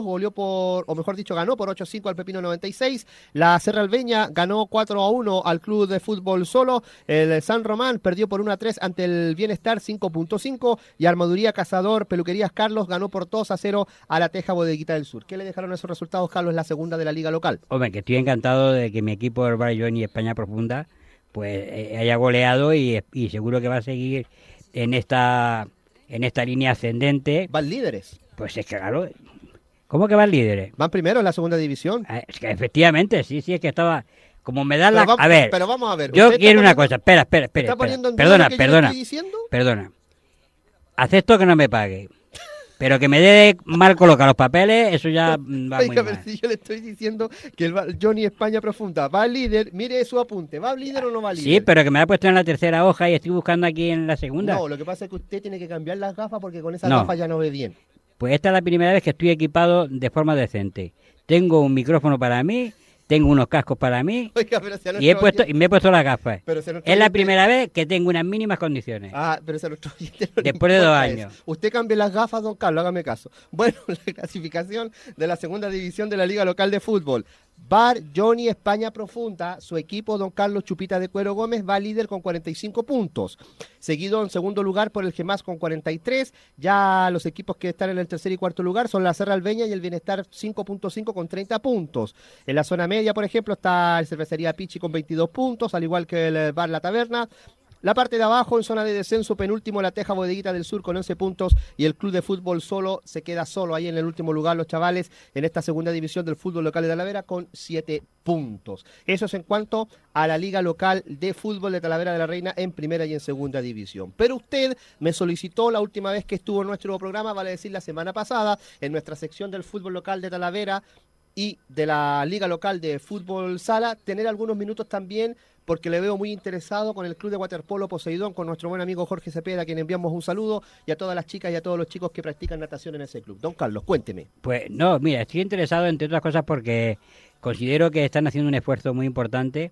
B: ganó por 8-5 al Pepino 96. La Serra Albeña ganó 4-1 al Club de Fútbol Solo. El San Román perdió por 1-3 ante el Bienestar 5.5. Y Armaduría Cazador Peluquerías Carlos ganó por 2-0 a la Teja Bodeguita del Sur. ¿Qué le dejaron esos resultados, Carlos, en la segunda de la liga local?
L: Hombre, que estoy encantado de que mi equipo, el Bar Johnny España Profunda, pues haya goleado y seguro que va a seguir en esta línea ascendente.
B: Van líderes.
L: Pues es que claro, ¿cómo que van líderes?
B: Van primero en la segunda división.
L: Es que efectivamente, sí, es que estaba, como me dan
B: Pero
L: a ver,
B: pero vamos a ver.
L: yo
B: ¿Usted
L: quiero
B: está
L: una cosa, espera,
B: ¿Está poniendo en duda lo que yo le estoy diciendo?
L: perdona, acepto que no me pague, pero que me dé mal colocar los papeles, eso ya va muy
B: Oiga, pero
L: mal.
B: si yo le estoy diciendo que el Johnny España Profunda va líder, mire su apunte, ¿va líder o no va líder?
L: Sí, pero que me ha puesto en la tercera hoja y estoy buscando aquí en la segunda.
B: No, lo que pasa es que usted tiene que cambiar las gafas porque con esas
L: No.
B: gafas ya no ve bien.
L: Pues esta es la primera vez que estoy equipado de forma decente. Tengo un micrófono para mí, tengo unos cascos para mí
B: Oiga, pero si a
L: y
B: nuestro
L: me he puesto las gafas.
B: Pero si a nuestro
L: Es la
B: oyente-
L: primera vez que tengo unas mínimas condiciones.
B: Ah, pero si a nuestro oyente no le
L: Después de 2
B: importa
L: años.
B: eso. Usted cambie las gafas, don Carlos, hágame caso. Bueno, la clasificación de la segunda división de la Liga Local de Fútbol. Bar Johnny España Profunda, su equipo, don Carlos Chupita de Cuero Gómez, va líder con 45 puntos. Seguido en segundo lugar por el Gemás con 43. Ya los equipos que están en el tercer y cuarto lugar son la Serra Albeña y el Bienestar 5.5 con 30 puntos. En la zona media, por ejemplo, está el Cervecería Pichi con 22 puntos, al igual que el Bar La Taberna. La parte de abajo, en zona de descenso, penúltimo, la Teja Bodeguita del Sur con 11 puntos y el Club de Fútbol Solo se queda solo ahí en el último lugar, los chavales, en esta segunda división del fútbol local de Talavera con 7 puntos. Eso es en cuanto a la Liga Local de Fútbol de Talavera de la Reina en primera y en segunda división. Pero usted me solicitó la última vez que estuvo en nuestro programa, vale decir la semana pasada, en nuestra sección del fútbol local de Talavera y de la Liga Local de Fútbol Sala, tener algunos minutos también, porque le veo muy interesado con el Club de Waterpolo Poseidón, con nuestro buen amigo Jorge Cepeda, a quien enviamos un saludo, y a todas las chicas y a todos los chicos que practican natación en ese club. Don Carlos, cuénteme.
L: Pues no, mira, estoy interesado entre otras cosas porque considero que están haciendo un esfuerzo muy importante,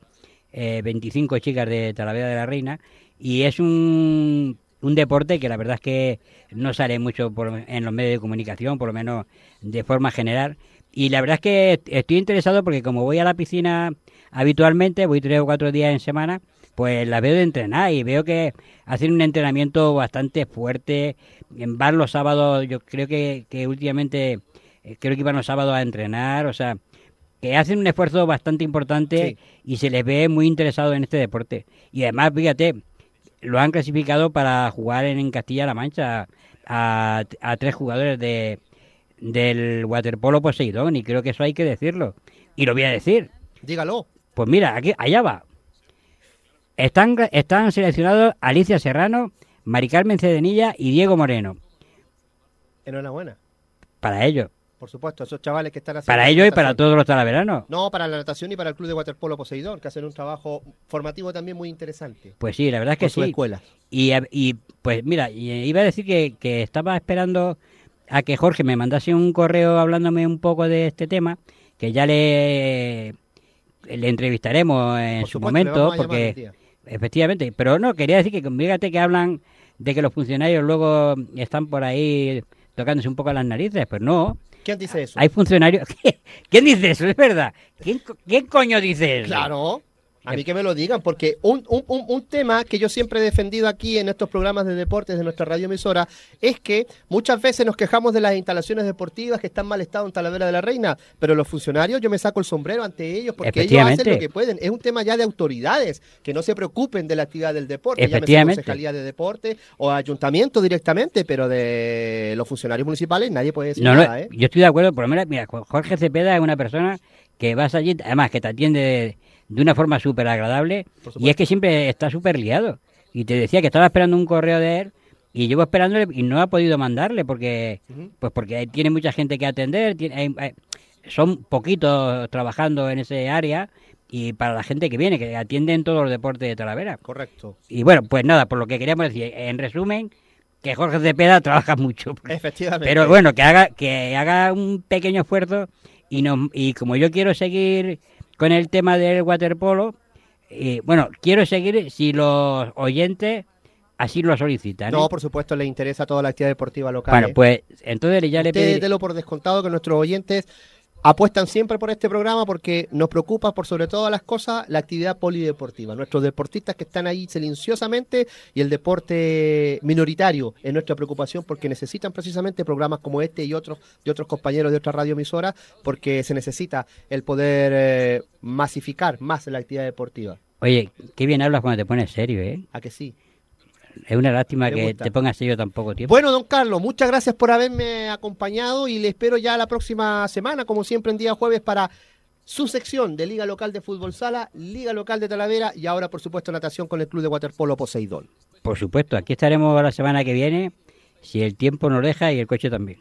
L: 25 chicas de Talavera de la Reina, y es un deporte que la verdad es que no sale mucho en los medios de comunicación, por lo menos de forma general, y la verdad es que estoy interesado porque como voy a la piscina habitualmente, voy 3 o 4 días en semana, pues la veo de entrenar y veo que hacen un entrenamiento bastante fuerte. Van los sábados, yo creo que últimamente, creo que iban los sábados a entrenar, o sea, que hacen un esfuerzo bastante importante y se les ve muy interesados en este deporte. Y además, fíjate, lo han clasificado para jugar en Castilla-La Mancha a 3 jugadores del Waterpolo Poseidón, y creo que eso hay que decirlo. Y lo voy a decir.
B: Dígalo.
L: Pues mira, allá va. Están seleccionados Alicia Serrano, Mari Carmen Cedenilla y Diego Moreno.
B: Enhorabuena.
L: Para ellos.
B: Por supuesto, esos chavales que están haciendo...
L: Para ellos y para todos los talaveranos.
B: No, para la natación y para el Club de Waterpolo Poseidón, que hacen un trabajo formativo también muy interesante.
L: Pues sí, la verdad es que
B: sí. Con su escuela.
L: Y pues mira, iba a decir que estaba esperando a que Jorge me mandase un correo hablándome un poco de este tema, que ya le entrevistaremos en su momento, porque efectivamente, pero no, quería decir que fíjate que hablan de que los funcionarios luego están por ahí tocándose un poco las narices, pues no.
B: ¿Quién dice eso?
L: Hay funcionarios... ¿Quién dice eso? Es verdad. ¿Quién coño dice eso?
B: Claro. A mí que me lo digan, porque un tema que yo siempre he defendido aquí en estos programas de deportes de nuestra radioemisora es que muchas veces nos quejamos de las instalaciones deportivas que están en mal estado en Talavera de la Reina, pero los funcionarios, yo me saco el sombrero ante ellos porque ellos hacen lo que pueden. Es un tema ya de autoridades, que no se preocupen de la actividad del deporte, llámese Concejalía de Deporte o Ayuntamiento directamente, pero de los funcionarios municipales nadie puede decir nada.
L: Yo estoy de acuerdo, por lo menos, mira, Jorge Cepeda es una persona que vas allí, además que te atiende de una forma súper agradable, y es que siempre está súper liado. Y te decía que estaba esperando un correo de él, y llevo esperándole y no ha podido mandarle, porque pues porque tiene mucha gente que atender, son poquitos trabajando en ese área, y para la gente que viene, que atienden todos los deportes de Talavera.
B: Correcto.
L: Y bueno, pues nada, por lo que queríamos decir, en resumen, que Jorge Cepeda trabaja mucho.
B: Efectivamente.
L: Pero bueno, que haga un pequeño esfuerzo, y como yo quiero seguir con el tema del waterpolo, quiero seguir si los oyentes así lo solicitan.
B: No, por supuesto, les interesa toda la actividad deportiva local.
L: Bueno, pues entonces ya le pedí...
B: Délo por descontado que nuestros oyentes apuestan siempre por este programa porque nos preocupa por sobre todas las cosas la actividad polideportiva. Nuestros deportistas que están ahí silenciosamente y el deporte minoritario es nuestra preocupación porque necesitan precisamente programas como este y otros de otros compañeros de otras radioemisoras porque se necesita el poder masificar más la actividad deportiva.
L: Oye, qué bien hablas cuando te pones serio, ¿eh?
B: ¿A que sí?
L: Es una lástima que te pongas serio tan poco tiempo.
B: Bueno, don Carlos, muchas gracias por haberme acompañado y le espero ya la próxima semana, como siempre en día jueves, para su sección de Liga Local de Fútbol Sala, Liga Local de Talavera y ahora, por supuesto, natación con el Club de Waterpolo Poseidón.
L: Por supuesto, aquí estaremos la semana que viene, si el tiempo nos deja y el coche también.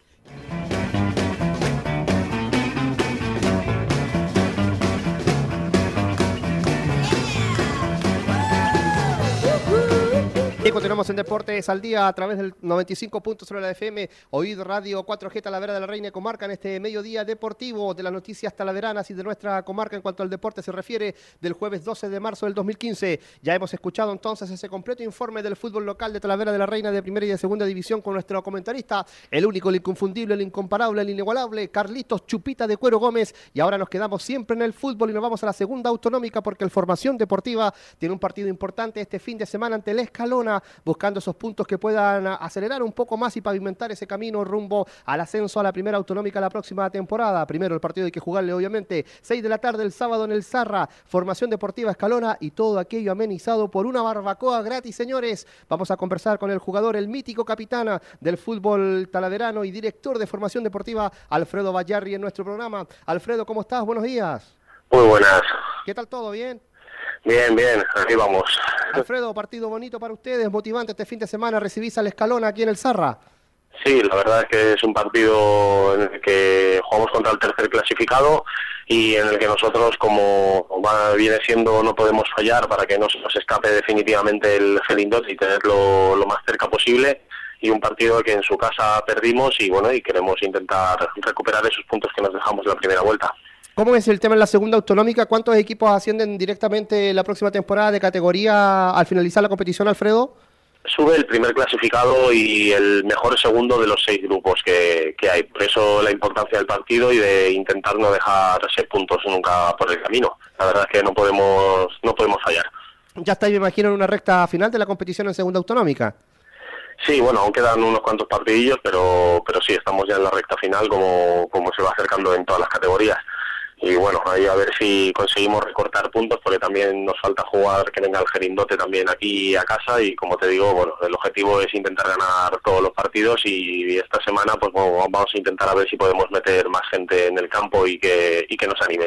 B: Y continuamos en Deportes al Día a través del 95.0 de la FM, Oído Radio 4G Talavera de la Reina y Comarca en este mediodía deportivo de las noticias talaveranas y de nuestra comarca en cuanto al deporte se refiere del jueves 12 de marzo del 2015. Ya hemos escuchado entonces ese completo informe del fútbol local de Talavera de la Reina de primera y de segunda división con nuestro comentarista, el único, el inconfundible, el incomparable, el inigualable, Carlitos Chupita de Cuero Gómez. Y ahora nos quedamos siempre en el fútbol y nos vamos a la segunda autonómica porque el Formación Deportiva tiene un partido importante este fin de semana ante el Escalona, buscando esos puntos que puedan acelerar un poco más y pavimentar ese camino rumbo al ascenso a la primera autonómica la próxima temporada. Primero el partido hay que jugarle obviamente 6 de la tarde el sábado en el Zarra, Formación Deportiva Escalona y todo aquello amenizado por una barbacoa gratis, señores. Vamos a conversar con el jugador, el mítico capitana del fútbol talaverano y director de Formación Deportiva, Alfredo Bayarri, en nuestro programa. Alfredo, ¿cómo estás? Buenos días.
J: Muy buenas.
B: ¿Qué tal todo? ¿Bien?
J: Bien, aquí vamos.
B: Alfredo, partido bonito para ustedes, motivante este fin de semana, recibís al Escalona aquí en el Zarra.
J: Sí, la verdad es que es un partido en el que jugamos contra el tercer clasificado y en el que nosotros, como viene siendo, no podemos fallar para que no se nos escape definitivamente el Gelindote y tenerlo lo más cerca posible. Y un partido que en su casa perdimos y bueno, y queremos intentar recuperar esos puntos que nos dejamos en la primera vuelta.
B: ¿Cómo es el tema en la segunda autonómica? ¿Cuántos equipos ascienden directamente la próxima temporada de categoría al finalizar la competición, Alfredo?
J: Sube el primer clasificado y el mejor segundo de los 6 grupos que hay. Por eso la importancia del partido y de intentar no dejarse puntos nunca por el camino. La verdad es que no podemos fallar.
B: Ya estáis, me imagino, en una recta final de la competición en segunda autonómica.
J: Sí, bueno, aún quedan unos cuantos partidillos, pero sí, estamos ya en la recta final como se va acercando en todas las categorías. Y bueno, ahí a ver si conseguimos recortar puntos, porque también nos falta jugar que venga el Gelindote también aquí a casa y como te digo, bueno, el objetivo es intentar ganar todos los partidos y esta semana pues bueno, vamos a intentar a ver si podemos meter más gente en el campo y que nos animen.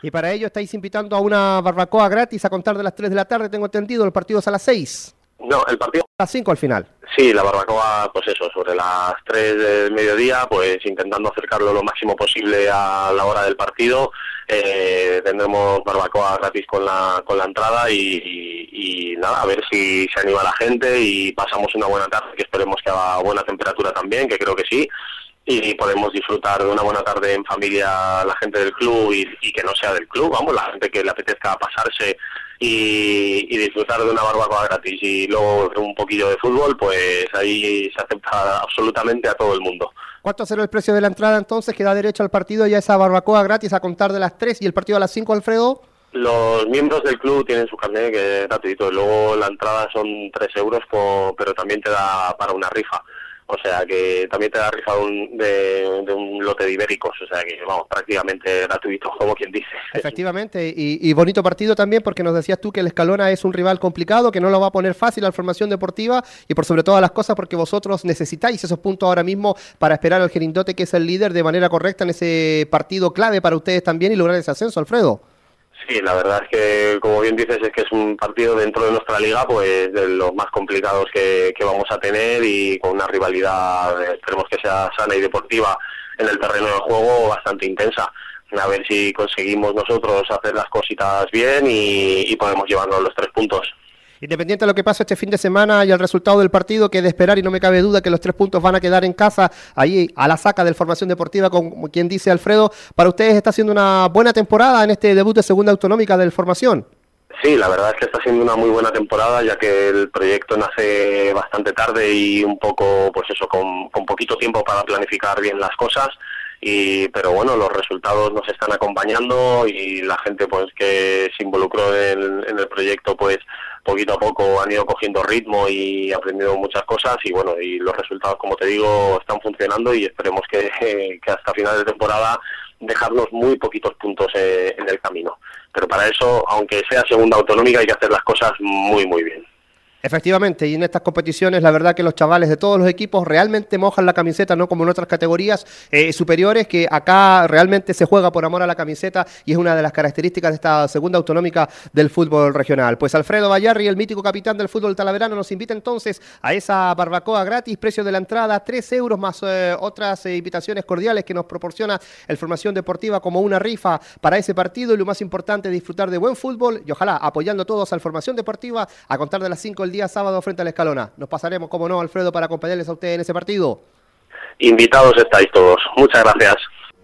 B: Y para ello estáis invitando a una barbacoa gratis a contar de las 3 de la tarde, tengo entendido, el partido es a las 6.
J: No, el partido...
B: A las 5 al final.
J: Sí, la barbacoa, pues eso, sobre las 3 del mediodía, pues intentando acercarlo lo máximo posible a la hora del partido. Tendremos barbacoa gratis con la entrada y nada, a ver si se anima la gente y pasamos una buena tarde, que esperemos que haga buena temperatura también, que creo que sí, y podemos disfrutar de una buena tarde en familia, la gente del club y que no sea del club, vamos, la gente que le apetezca pasarse y disfrutar de una barbacoa gratis y luego un poquillo de fútbol, pues ahí se acepta absolutamente a todo el mundo.
B: ¿Cuánto será el precio de la entrada entonces que da derecho al partido y a esa barbacoa gratis a contar de las 3 y el partido a las 5, Alfredo?
J: Los miembros del club tienen su carnet que es gratuito y luego la entrada son 3 euros, pero también te da para una rifa. O sea que también te da rifa de un lote de ibéricos, o sea que vamos, prácticamente gratuito, como quien dice.
B: Efectivamente, y bonito partido también porque nos decías tú que el Escalona es un rival complicado, que no lo va a poner fácil a la formación deportiva y por sobre todas las cosas porque vosotros necesitáis esos puntos ahora mismo para esperar al Gerindote, que es el líder, de manera correcta en ese partido clave para ustedes también y lograr ese ascenso, Alfredo.
J: Sí, la verdad es que, como bien dices, es que es un partido dentro de nuestra liga, pues de los más complicados que vamos a tener y con una rivalidad, esperemos que sea sana y deportiva en el terreno de juego bastante intensa. A ver si conseguimos nosotros hacer las cositas bien y podemos llevarnos los 3 puntos.
B: Independiente de lo que pase este fin de semana y el resultado del partido, que es de esperar y no me cabe duda que los 3 puntos van a quedar en casa, ahí a la saca del Formación Deportiva, como quien dice Alfredo, para ustedes está siendo una buena temporada en este debut de segunda autonómica del Formación.
J: Sí, la verdad es que está siendo una muy buena temporada, ya que el proyecto nace bastante tarde y un poco, pues eso, con poquito tiempo para planificar bien las cosas. Pero bueno, los resultados nos están acompañando y la gente pues que se involucró en el proyecto pues poquito a poco han ido cogiendo ritmo y aprendiendo muchas cosas y bueno, y los resultados, como te digo, están funcionando y esperemos que hasta final de temporada dejarnos muy poquitos puntos en el camino. Pero para eso, aunque sea segunda autonómica, hay que hacer las cosas muy muy bien.
B: Efectivamente, y en estas competiciones la verdad que los chavales de todos los equipos realmente mojan la camiseta, no como en otras categorías superiores, que acá realmente se juega por amor a la camiseta y es una de las características de esta segunda autonómica del fútbol regional. Pues Alfredo Bayarri, el mítico capitán del fútbol talaverano, nos invita entonces a esa barbacoa gratis, precio de la entrada 3 euros más otras invitaciones cordiales que nos proporciona el Formación Deportiva como una rifa para ese partido y lo más importante, disfrutar de buen fútbol y ojalá apoyando todos al Formación Deportiva a contar de las 5 el día sábado frente al Escalona. Nos pasaremos, como no, Alfredo, para acompañarles a ustedes en ese partido.
J: Invitados estáis todos. Muchas gracias.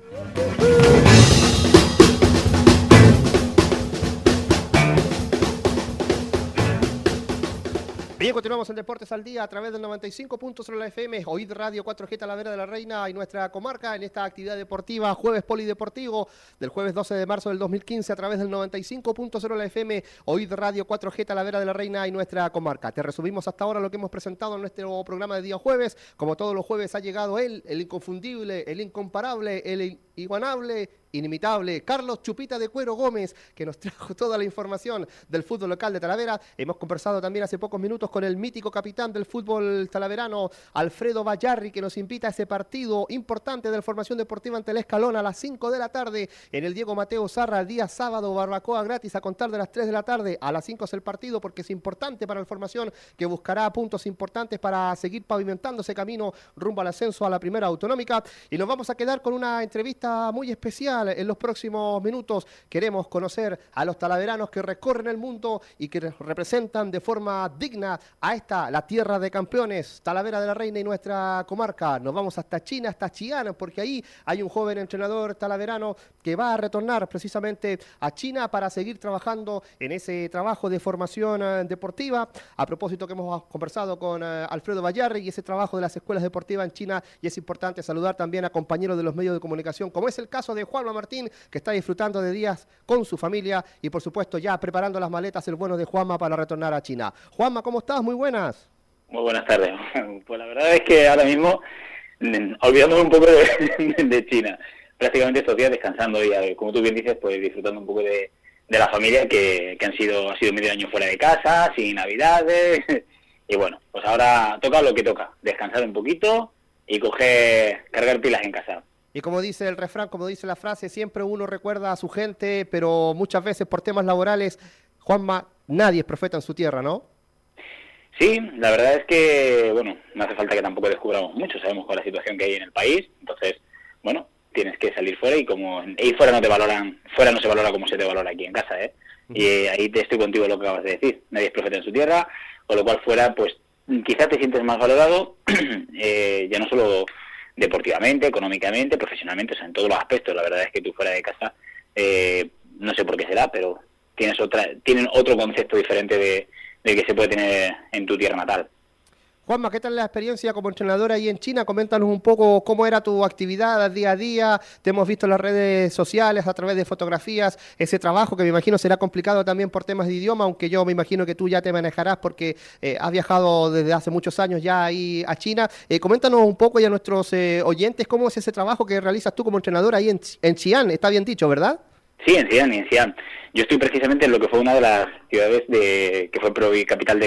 B: Bien, continuamos en Deportes al Día a través del 95.0 de la FM, Oíd Radio 4G Talavera de la Reina y nuestra comarca en esta actividad deportiva, jueves polideportivo del jueves 12 de marzo del 2015 a través del 95.0 de la FM, Oíd Radio 4G Talavera de la Reina y nuestra comarca. Te resumimos hasta ahora lo que hemos presentado en nuestro programa de día jueves. Como todos los jueves ha llegado él, el inconfundible, el incomparable, el inigualable, inimitable, Carlos Chupita de Cuero Gómez, que nos trajo toda la información del fútbol local de Talavera. Hemos conversado también hace pocos minutos con el mítico capitán del fútbol talaverano, Alfredo Bayarri, que nos invita a ese partido importante de la Formación Deportiva ante el Escalona a las 5 de la tarde en el Diego Mateo Zarra, el día sábado, barbacoa gratis a contar de las 3 de la tarde. A las 5 es el partido porque es importante para la Formación, que buscará puntos importantes para seguir pavimentando ese camino rumbo al ascenso a la primera autonómica. Y nos vamos a quedar con una entrevista muy especial en los próximos minutos. Queremos conocer a los talaveranos que recorren el mundo y que representan de forma digna a esta, la tierra de campeones, Talavera de la Reina y nuestra comarca. Nos vamos hasta China, hasta Xi'an, porque ahí hay un joven entrenador talaverano que va a retornar precisamente a China para seguir trabajando en ese trabajo de formación deportiva. A propósito que hemos conversado con Alfredo Bayarri y ese trabajo de las escuelas deportivas en China, y es importante saludar también a compañeros de los medios de comunicación, como es el caso de Juanma Martín, que está disfrutando de días con su familia y por supuesto ya preparando las maletas, el bueno de Juanma para retornar a China. Juanma, ¿cómo estás? Muy buenas.
M: Muy buenas tardes. Pues la verdad es que ahora mismo, olvidándome un poco de China, prácticamente estos días descansando y, como tú bien dices, pues disfrutando un poco de la familia que ha sido medio año fuera de casa, sin navidades, y bueno, pues ahora toca lo que toca, descansar un poquito y cargar pilas en casa.
B: Y como dice el refrán, como dice la frase, siempre uno recuerda a su gente, pero muchas veces por temas laborales, Juanma, nadie es profeta en su tierra, ¿no?
M: Sí, la verdad es que, bueno, no hace falta que tampoco descubramos mucho, sabemos cuál es la situación que hay en el país, entonces, bueno, tienes que salir fuera y fuera no te valoran, fuera no se valora como se te valora aquí en casa, ¿eh? Y ahí te estoy contigo lo que acabas de decir, nadie es profeta en su tierra, con lo cual fuera, pues, quizás te sientes más valorado, ya no solo deportivamente, económicamente, profesionalmente, o sea, en todos los aspectos. La verdad es que tú fuera de casa, no sé por qué será, pero tienen otro concepto diferente de que se puede tener en tu tierra natal.
B: Juanma, ¿qué tal la experiencia como entrenador ahí en China? Coméntanos un poco cómo era tu actividad día a día. Te hemos visto en las redes sociales, a través de fotografías, ese trabajo que me imagino será complicado también por temas de idioma, aunque yo me imagino que tú ya te manejarás porque has viajado desde hace muchos años ya ahí a China. Coméntanos un poco y a nuestros oyentes cómo es ese trabajo que realizas tú como entrenador ahí en Xi'an. Está bien dicho, ¿verdad?
M: Sí, en Xi'an. Yo estoy precisamente en lo que fue una de las ciudades que fue capital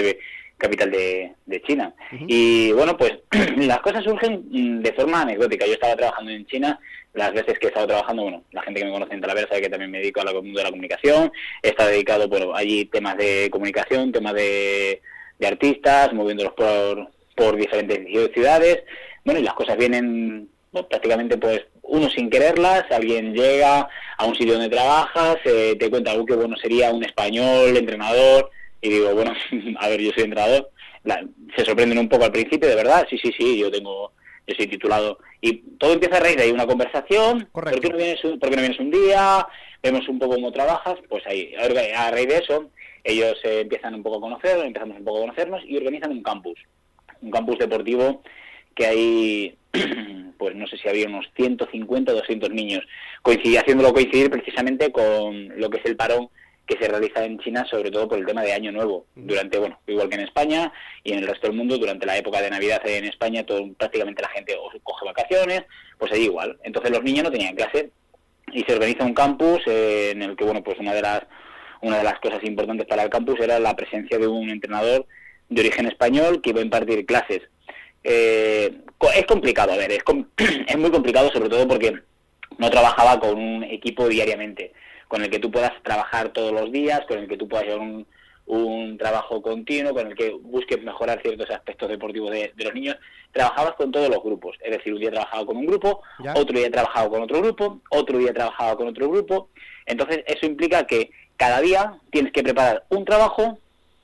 M: de China. Y bueno, pues las cosas surgen de forma anecdótica. Yo estaba trabajando en China, las veces que he estado trabajando, bueno, la gente que me conoce en Talavera sabe que también me dedico al mundo de la comunicación, he estado dedicado, bueno, allí temas de comunicación, temas de artistas, moviéndolos por diferentes ciudades. Bueno, y las cosas vienen, bueno, prácticamente pues uno sin quererlas, alguien llega a un sitio donde trabajas, te cuenta algo que bueno sería un español, entrenador, y digo, bueno, a ver, yo soy entrenador. Se sorprenden un poco al principio, de verdad, sí, yo soy titulado. Y todo empieza a raíz de ahí, una conversación. Correcto. ¿Por qué no vienes un día? Vemos un poco cómo trabajas. Pues ahí, a raíz de eso, ellos empiezan un poco a empezamos un poco a conocernos y organizan un campus deportivo que hay, pues no sé si había unos 150 o 200 niños, haciéndolo coincidir precisamente con lo que es el parón que se realiza en China, sobre todo por el tema de Año Nuevo, durante, bueno, igual que en España y en el resto del mundo, durante la época de Navidad en España, prácticamente la gente coge vacaciones, pues ahí igual. Entonces los niños no tenían clase y se organiza un campus en el que, bueno, pues una de las cosas importantes para el campus era la presencia de un entrenador de origen español que iba a impartir clases. Es complicado, a ver, es muy complicado, sobre todo porque no trabajaba con un equipo diariamente, con el que tú puedas trabajar todos los días, con el que tú puedas llevar un trabajo continuo, con el que busques mejorar ciertos aspectos deportivos de los niños. Trabajabas con todos los grupos, es decir, un día trabajaba con un grupo, otro día trabajaba con otro grupo, otro día trabajaba con otro grupo. Entonces eso implica que cada día tienes que preparar un trabajo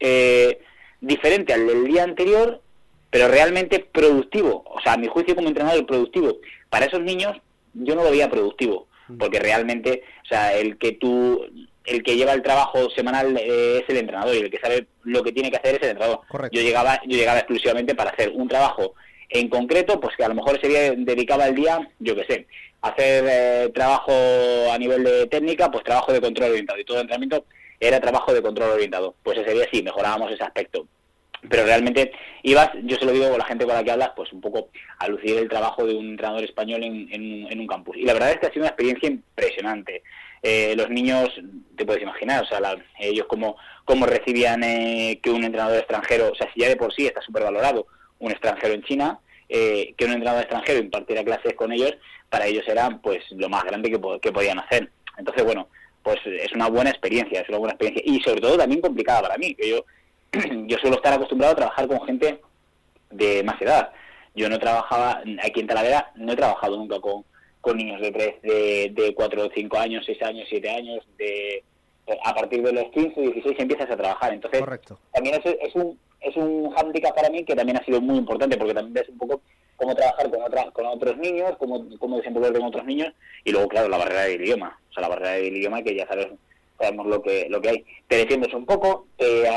M: diferente al del día anterior, pero realmente productivo. O sea, a mi juicio como entrenador productivo. Para esos niños yo no lo veía productivo, porque realmente, o sea, el que lleva el trabajo semanal es el entrenador y el que sabe lo que tiene que hacer es el entrenador. Correcto. Yo llegaba exclusivamente para hacer un trabajo en concreto, pues que a lo mejor ese día dedicaba el día, yo qué sé, a hacer trabajo a nivel de técnica, pues trabajo de control orientado, y todo el entrenamiento era trabajo de control orientado. Pues ese día sí, mejorábamos ese aspecto. Pero realmente ibas, yo se lo digo a la gente con la que hablas, pues un poco a lucir el trabajo de un entrenador español en un campus. Y la verdad es que ha sido una experiencia impresionante. Los niños, te puedes imaginar, o sea, ellos cómo recibían que un entrenador extranjero, o sea, si ya de por sí está súper valorado un extranjero en China, que un entrenador extranjero impartiera clases con ellos, para ellos era pues lo más grande que podían hacer. Entonces, bueno, pues es una buena experiencia, y sobre todo también complicada para mí, que yo suelo estar acostumbrado a trabajar con gente de más edad. Yo no trabajaba, aquí en Talavera, no he trabajado nunca con niños de 4 o 5 años, 6 años, 7 años, a partir de los 15 o 16 empiezas a trabajar. Entonces, correcto, también es un hándicap para mí que también ha sido muy importante, porque también ves un poco cómo trabajar con otros niños, cómo desenvolverte con otros niños, y luego, claro, la barrera del idioma. O sea, la barrera del idioma que ya sabemos lo que hay. Te defiendes un poco,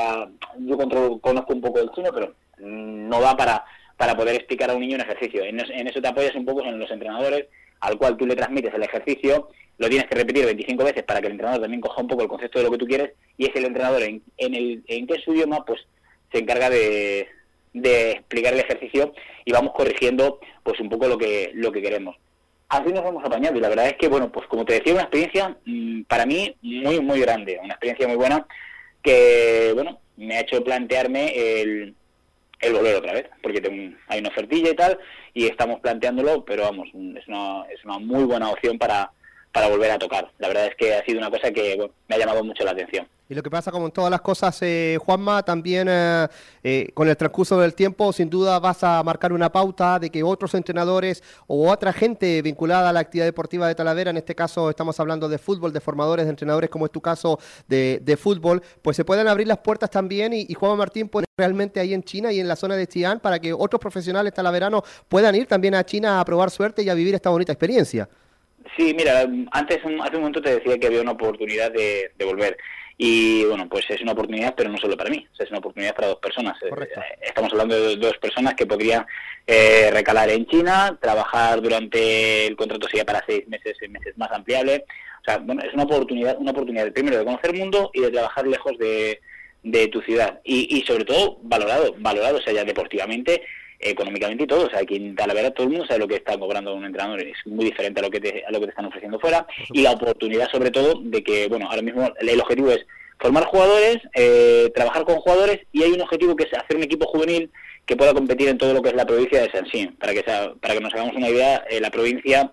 M: yo conozco un poco el chino, pero no da para poder explicar a un niño un ejercicio. En eso te apoyas un poco en los entrenadores, al cual tú le transmites el ejercicio, lo tienes que repetir 25 veces para que el entrenador también coja un poco el concepto de lo que tú quieres, y es el entrenador en que su idioma pues se encarga de explicar el ejercicio, y vamos corrigiendo pues un poco lo que queremos. Así nos vamos apañando, y la verdad es que, bueno, pues como te decía, una experiencia para mí muy, muy grande, una experiencia muy buena que, bueno, me ha hecho plantearme el el volver otra vez, porque hay una ofertilla y tal, y estamos planteándolo, pero vamos, es una muy buena opción para volver a tocar. La verdad es que ha sido una cosa que me ha llamado mucho la atención.
B: Y lo que pasa, como en todas las cosas, Juanma, también con el transcurso del tiempo, sin duda vas a marcar una pauta de que otros entrenadores o otra gente vinculada a la actividad deportiva de Talavera, en este caso estamos hablando de fútbol, de formadores, de entrenadores, como es tu caso de fútbol, pues se pueden abrir las puertas también y Juanma Martín puede realmente ahí en China y en la zona de Xi'an para que otros profesionales talaveranos puedan ir también a China a probar suerte y a vivir esta bonita experiencia.
M: Sí, mira, hace un momento te decía que había una oportunidad de volver. Y bueno, pues es una oportunidad, pero no solo para mí, es una oportunidad para 2 personas.
B: Correcto.
M: Estamos hablando de 2 personas que podrían recalar en China, trabajar durante el contrato sería para 6 meses más ampliable. O sea, bueno, es una oportunidad primero de conocer el mundo y de trabajar lejos de tu ciudad. Y sobre todo valorado, o sea, ya deportivamente, económicamente y todo. O sea, aquí en Talavera todo el mundo sabe lo que está cobrando un entrenador, es muy diferente a lo que te están ofreciendo fuera, y la oportunidad sobre todo de que, bueno, ahora mismo el objetivo es formar jugadores, trabajar con jugadores, y hay un objetivo que es hacer un equipo juvenil que pueda competir en todo lo que es la provincia de Shanxi. Para que nos hagamos una idea, la provincia,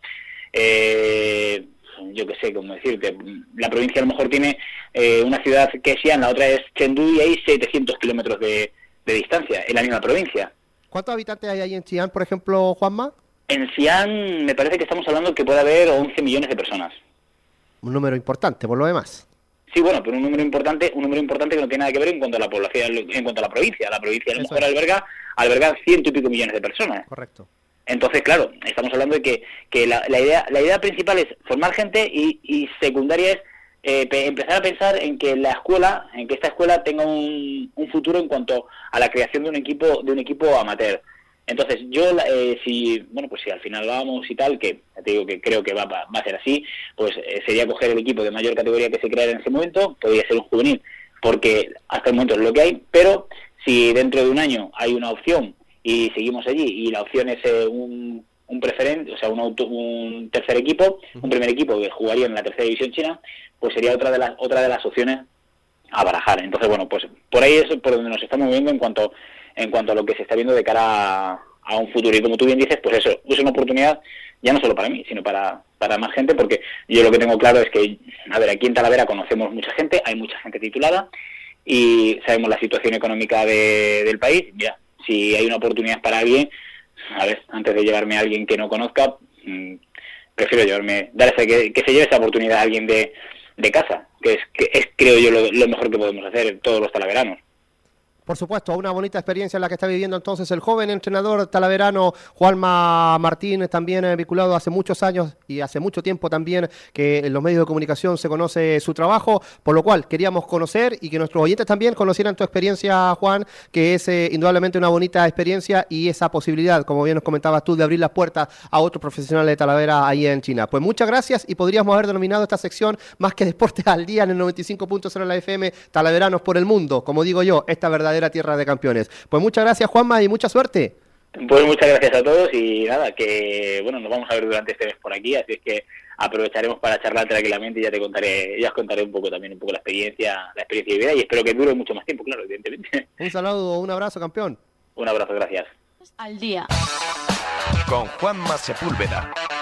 M: yo qué sé cómo decirte, la provincia a lo mejor tiene una ciudad que es Xi'an, la otra es Chengdu, y hay 700 kilómetros de distancia en la misma provincia.
B: ¿Cuántos habitantes hay ahí en Xi'an, por ejemplo, Juanma?
M: En Xi'an me parece que estamos hablando que puede haber 11 millones de personas.
B: Un número importante, por lo demás.
M: Sí, bueno, pero un número importante que no tiene nada que ver en cuanto a la población, en cuanto a la provincia. La provincia a lo mejor alberga 100 y pico millones de personas.
B: Correcto.
M: Entonces, claro, estamos hablando de que la idea principal es formar gente y secundaria es empezar a pensar en que esta escuela tenga un futuro en cuanto a la creación de un equipo amateur. Entonces yo si al final vamos y tal, que te digo que creo que va a ser así, pues sería coger el equipo de mayor categoría que se creara en ese momento, podría ser un juvenil, porque hasta el momento es lo que hay, pero si dentro de un año hay una opción y seguimos allí y la opción es un preferente, o sea, un tercer equipo, un primer equipo que jugaría en la tercera división china, pues sería otra de las opciones a barajar. Entonces, bueno, pues por ahí es por donde nos estamos moviendo en cuanto a lo que se está viendo de cara a un futuro. Y como tú bien dices, pues eso, es una oportunidad ya no solo para mí, sino para más gente, porque yo lo que tengo claro es que, a ver, aquí en Talavera conocemos mucha gente, hay mucha gente titulada y sabemos la situación económica del país. Mira, si hay una oportunidad para alguien, a ver, antes de llevarme a alguien que no conozca, prefiero que se lleve esa oportunidad a alguien de casa, que es creo yo lo mejor que podemos hacer todos los talaveranos.
B: Por supuesto, una bonita experiencia en la que está viviendo entonces el joven entrenador talaverano Juanma Martín, también vinculado hace muchos años y hace mucho tiempo también que en los medios de comunicación se conoce su trabajo, por lo cual queríamos conocer y que nuestros oyentes también conocieran tu experiencia, Juan, que es indudablemente una bonita experiencia y esa posibilidad, como bien nos comentabas tú, de abrir las puertas a otros profesionales de Talavera ahí en China. Pues muchas gracias, y podríamos haber denominado esta sección más que Deportes al Día en el 95.0 en la FM, Talaveranos por el Mundo, como digo yo, esta verdadera tierra de campeones. Pues muchas gracias, Juanma, y mucha suerte.
M: Pues muchas gracias a todos, y nada, que bueno, nos vamos a ver durante este mes por aquí, así es que aprovecharemos para charlar tranquilamente y ya os contaré un poco la experiencia de vida, y espero que dure mucho más tiempo, claro, evidentemente.
B: Un saludo, un abrazo, campeón.
M: Un abrazo, gracias.
N: Al día.
K: Con Juanma Sepúlveda.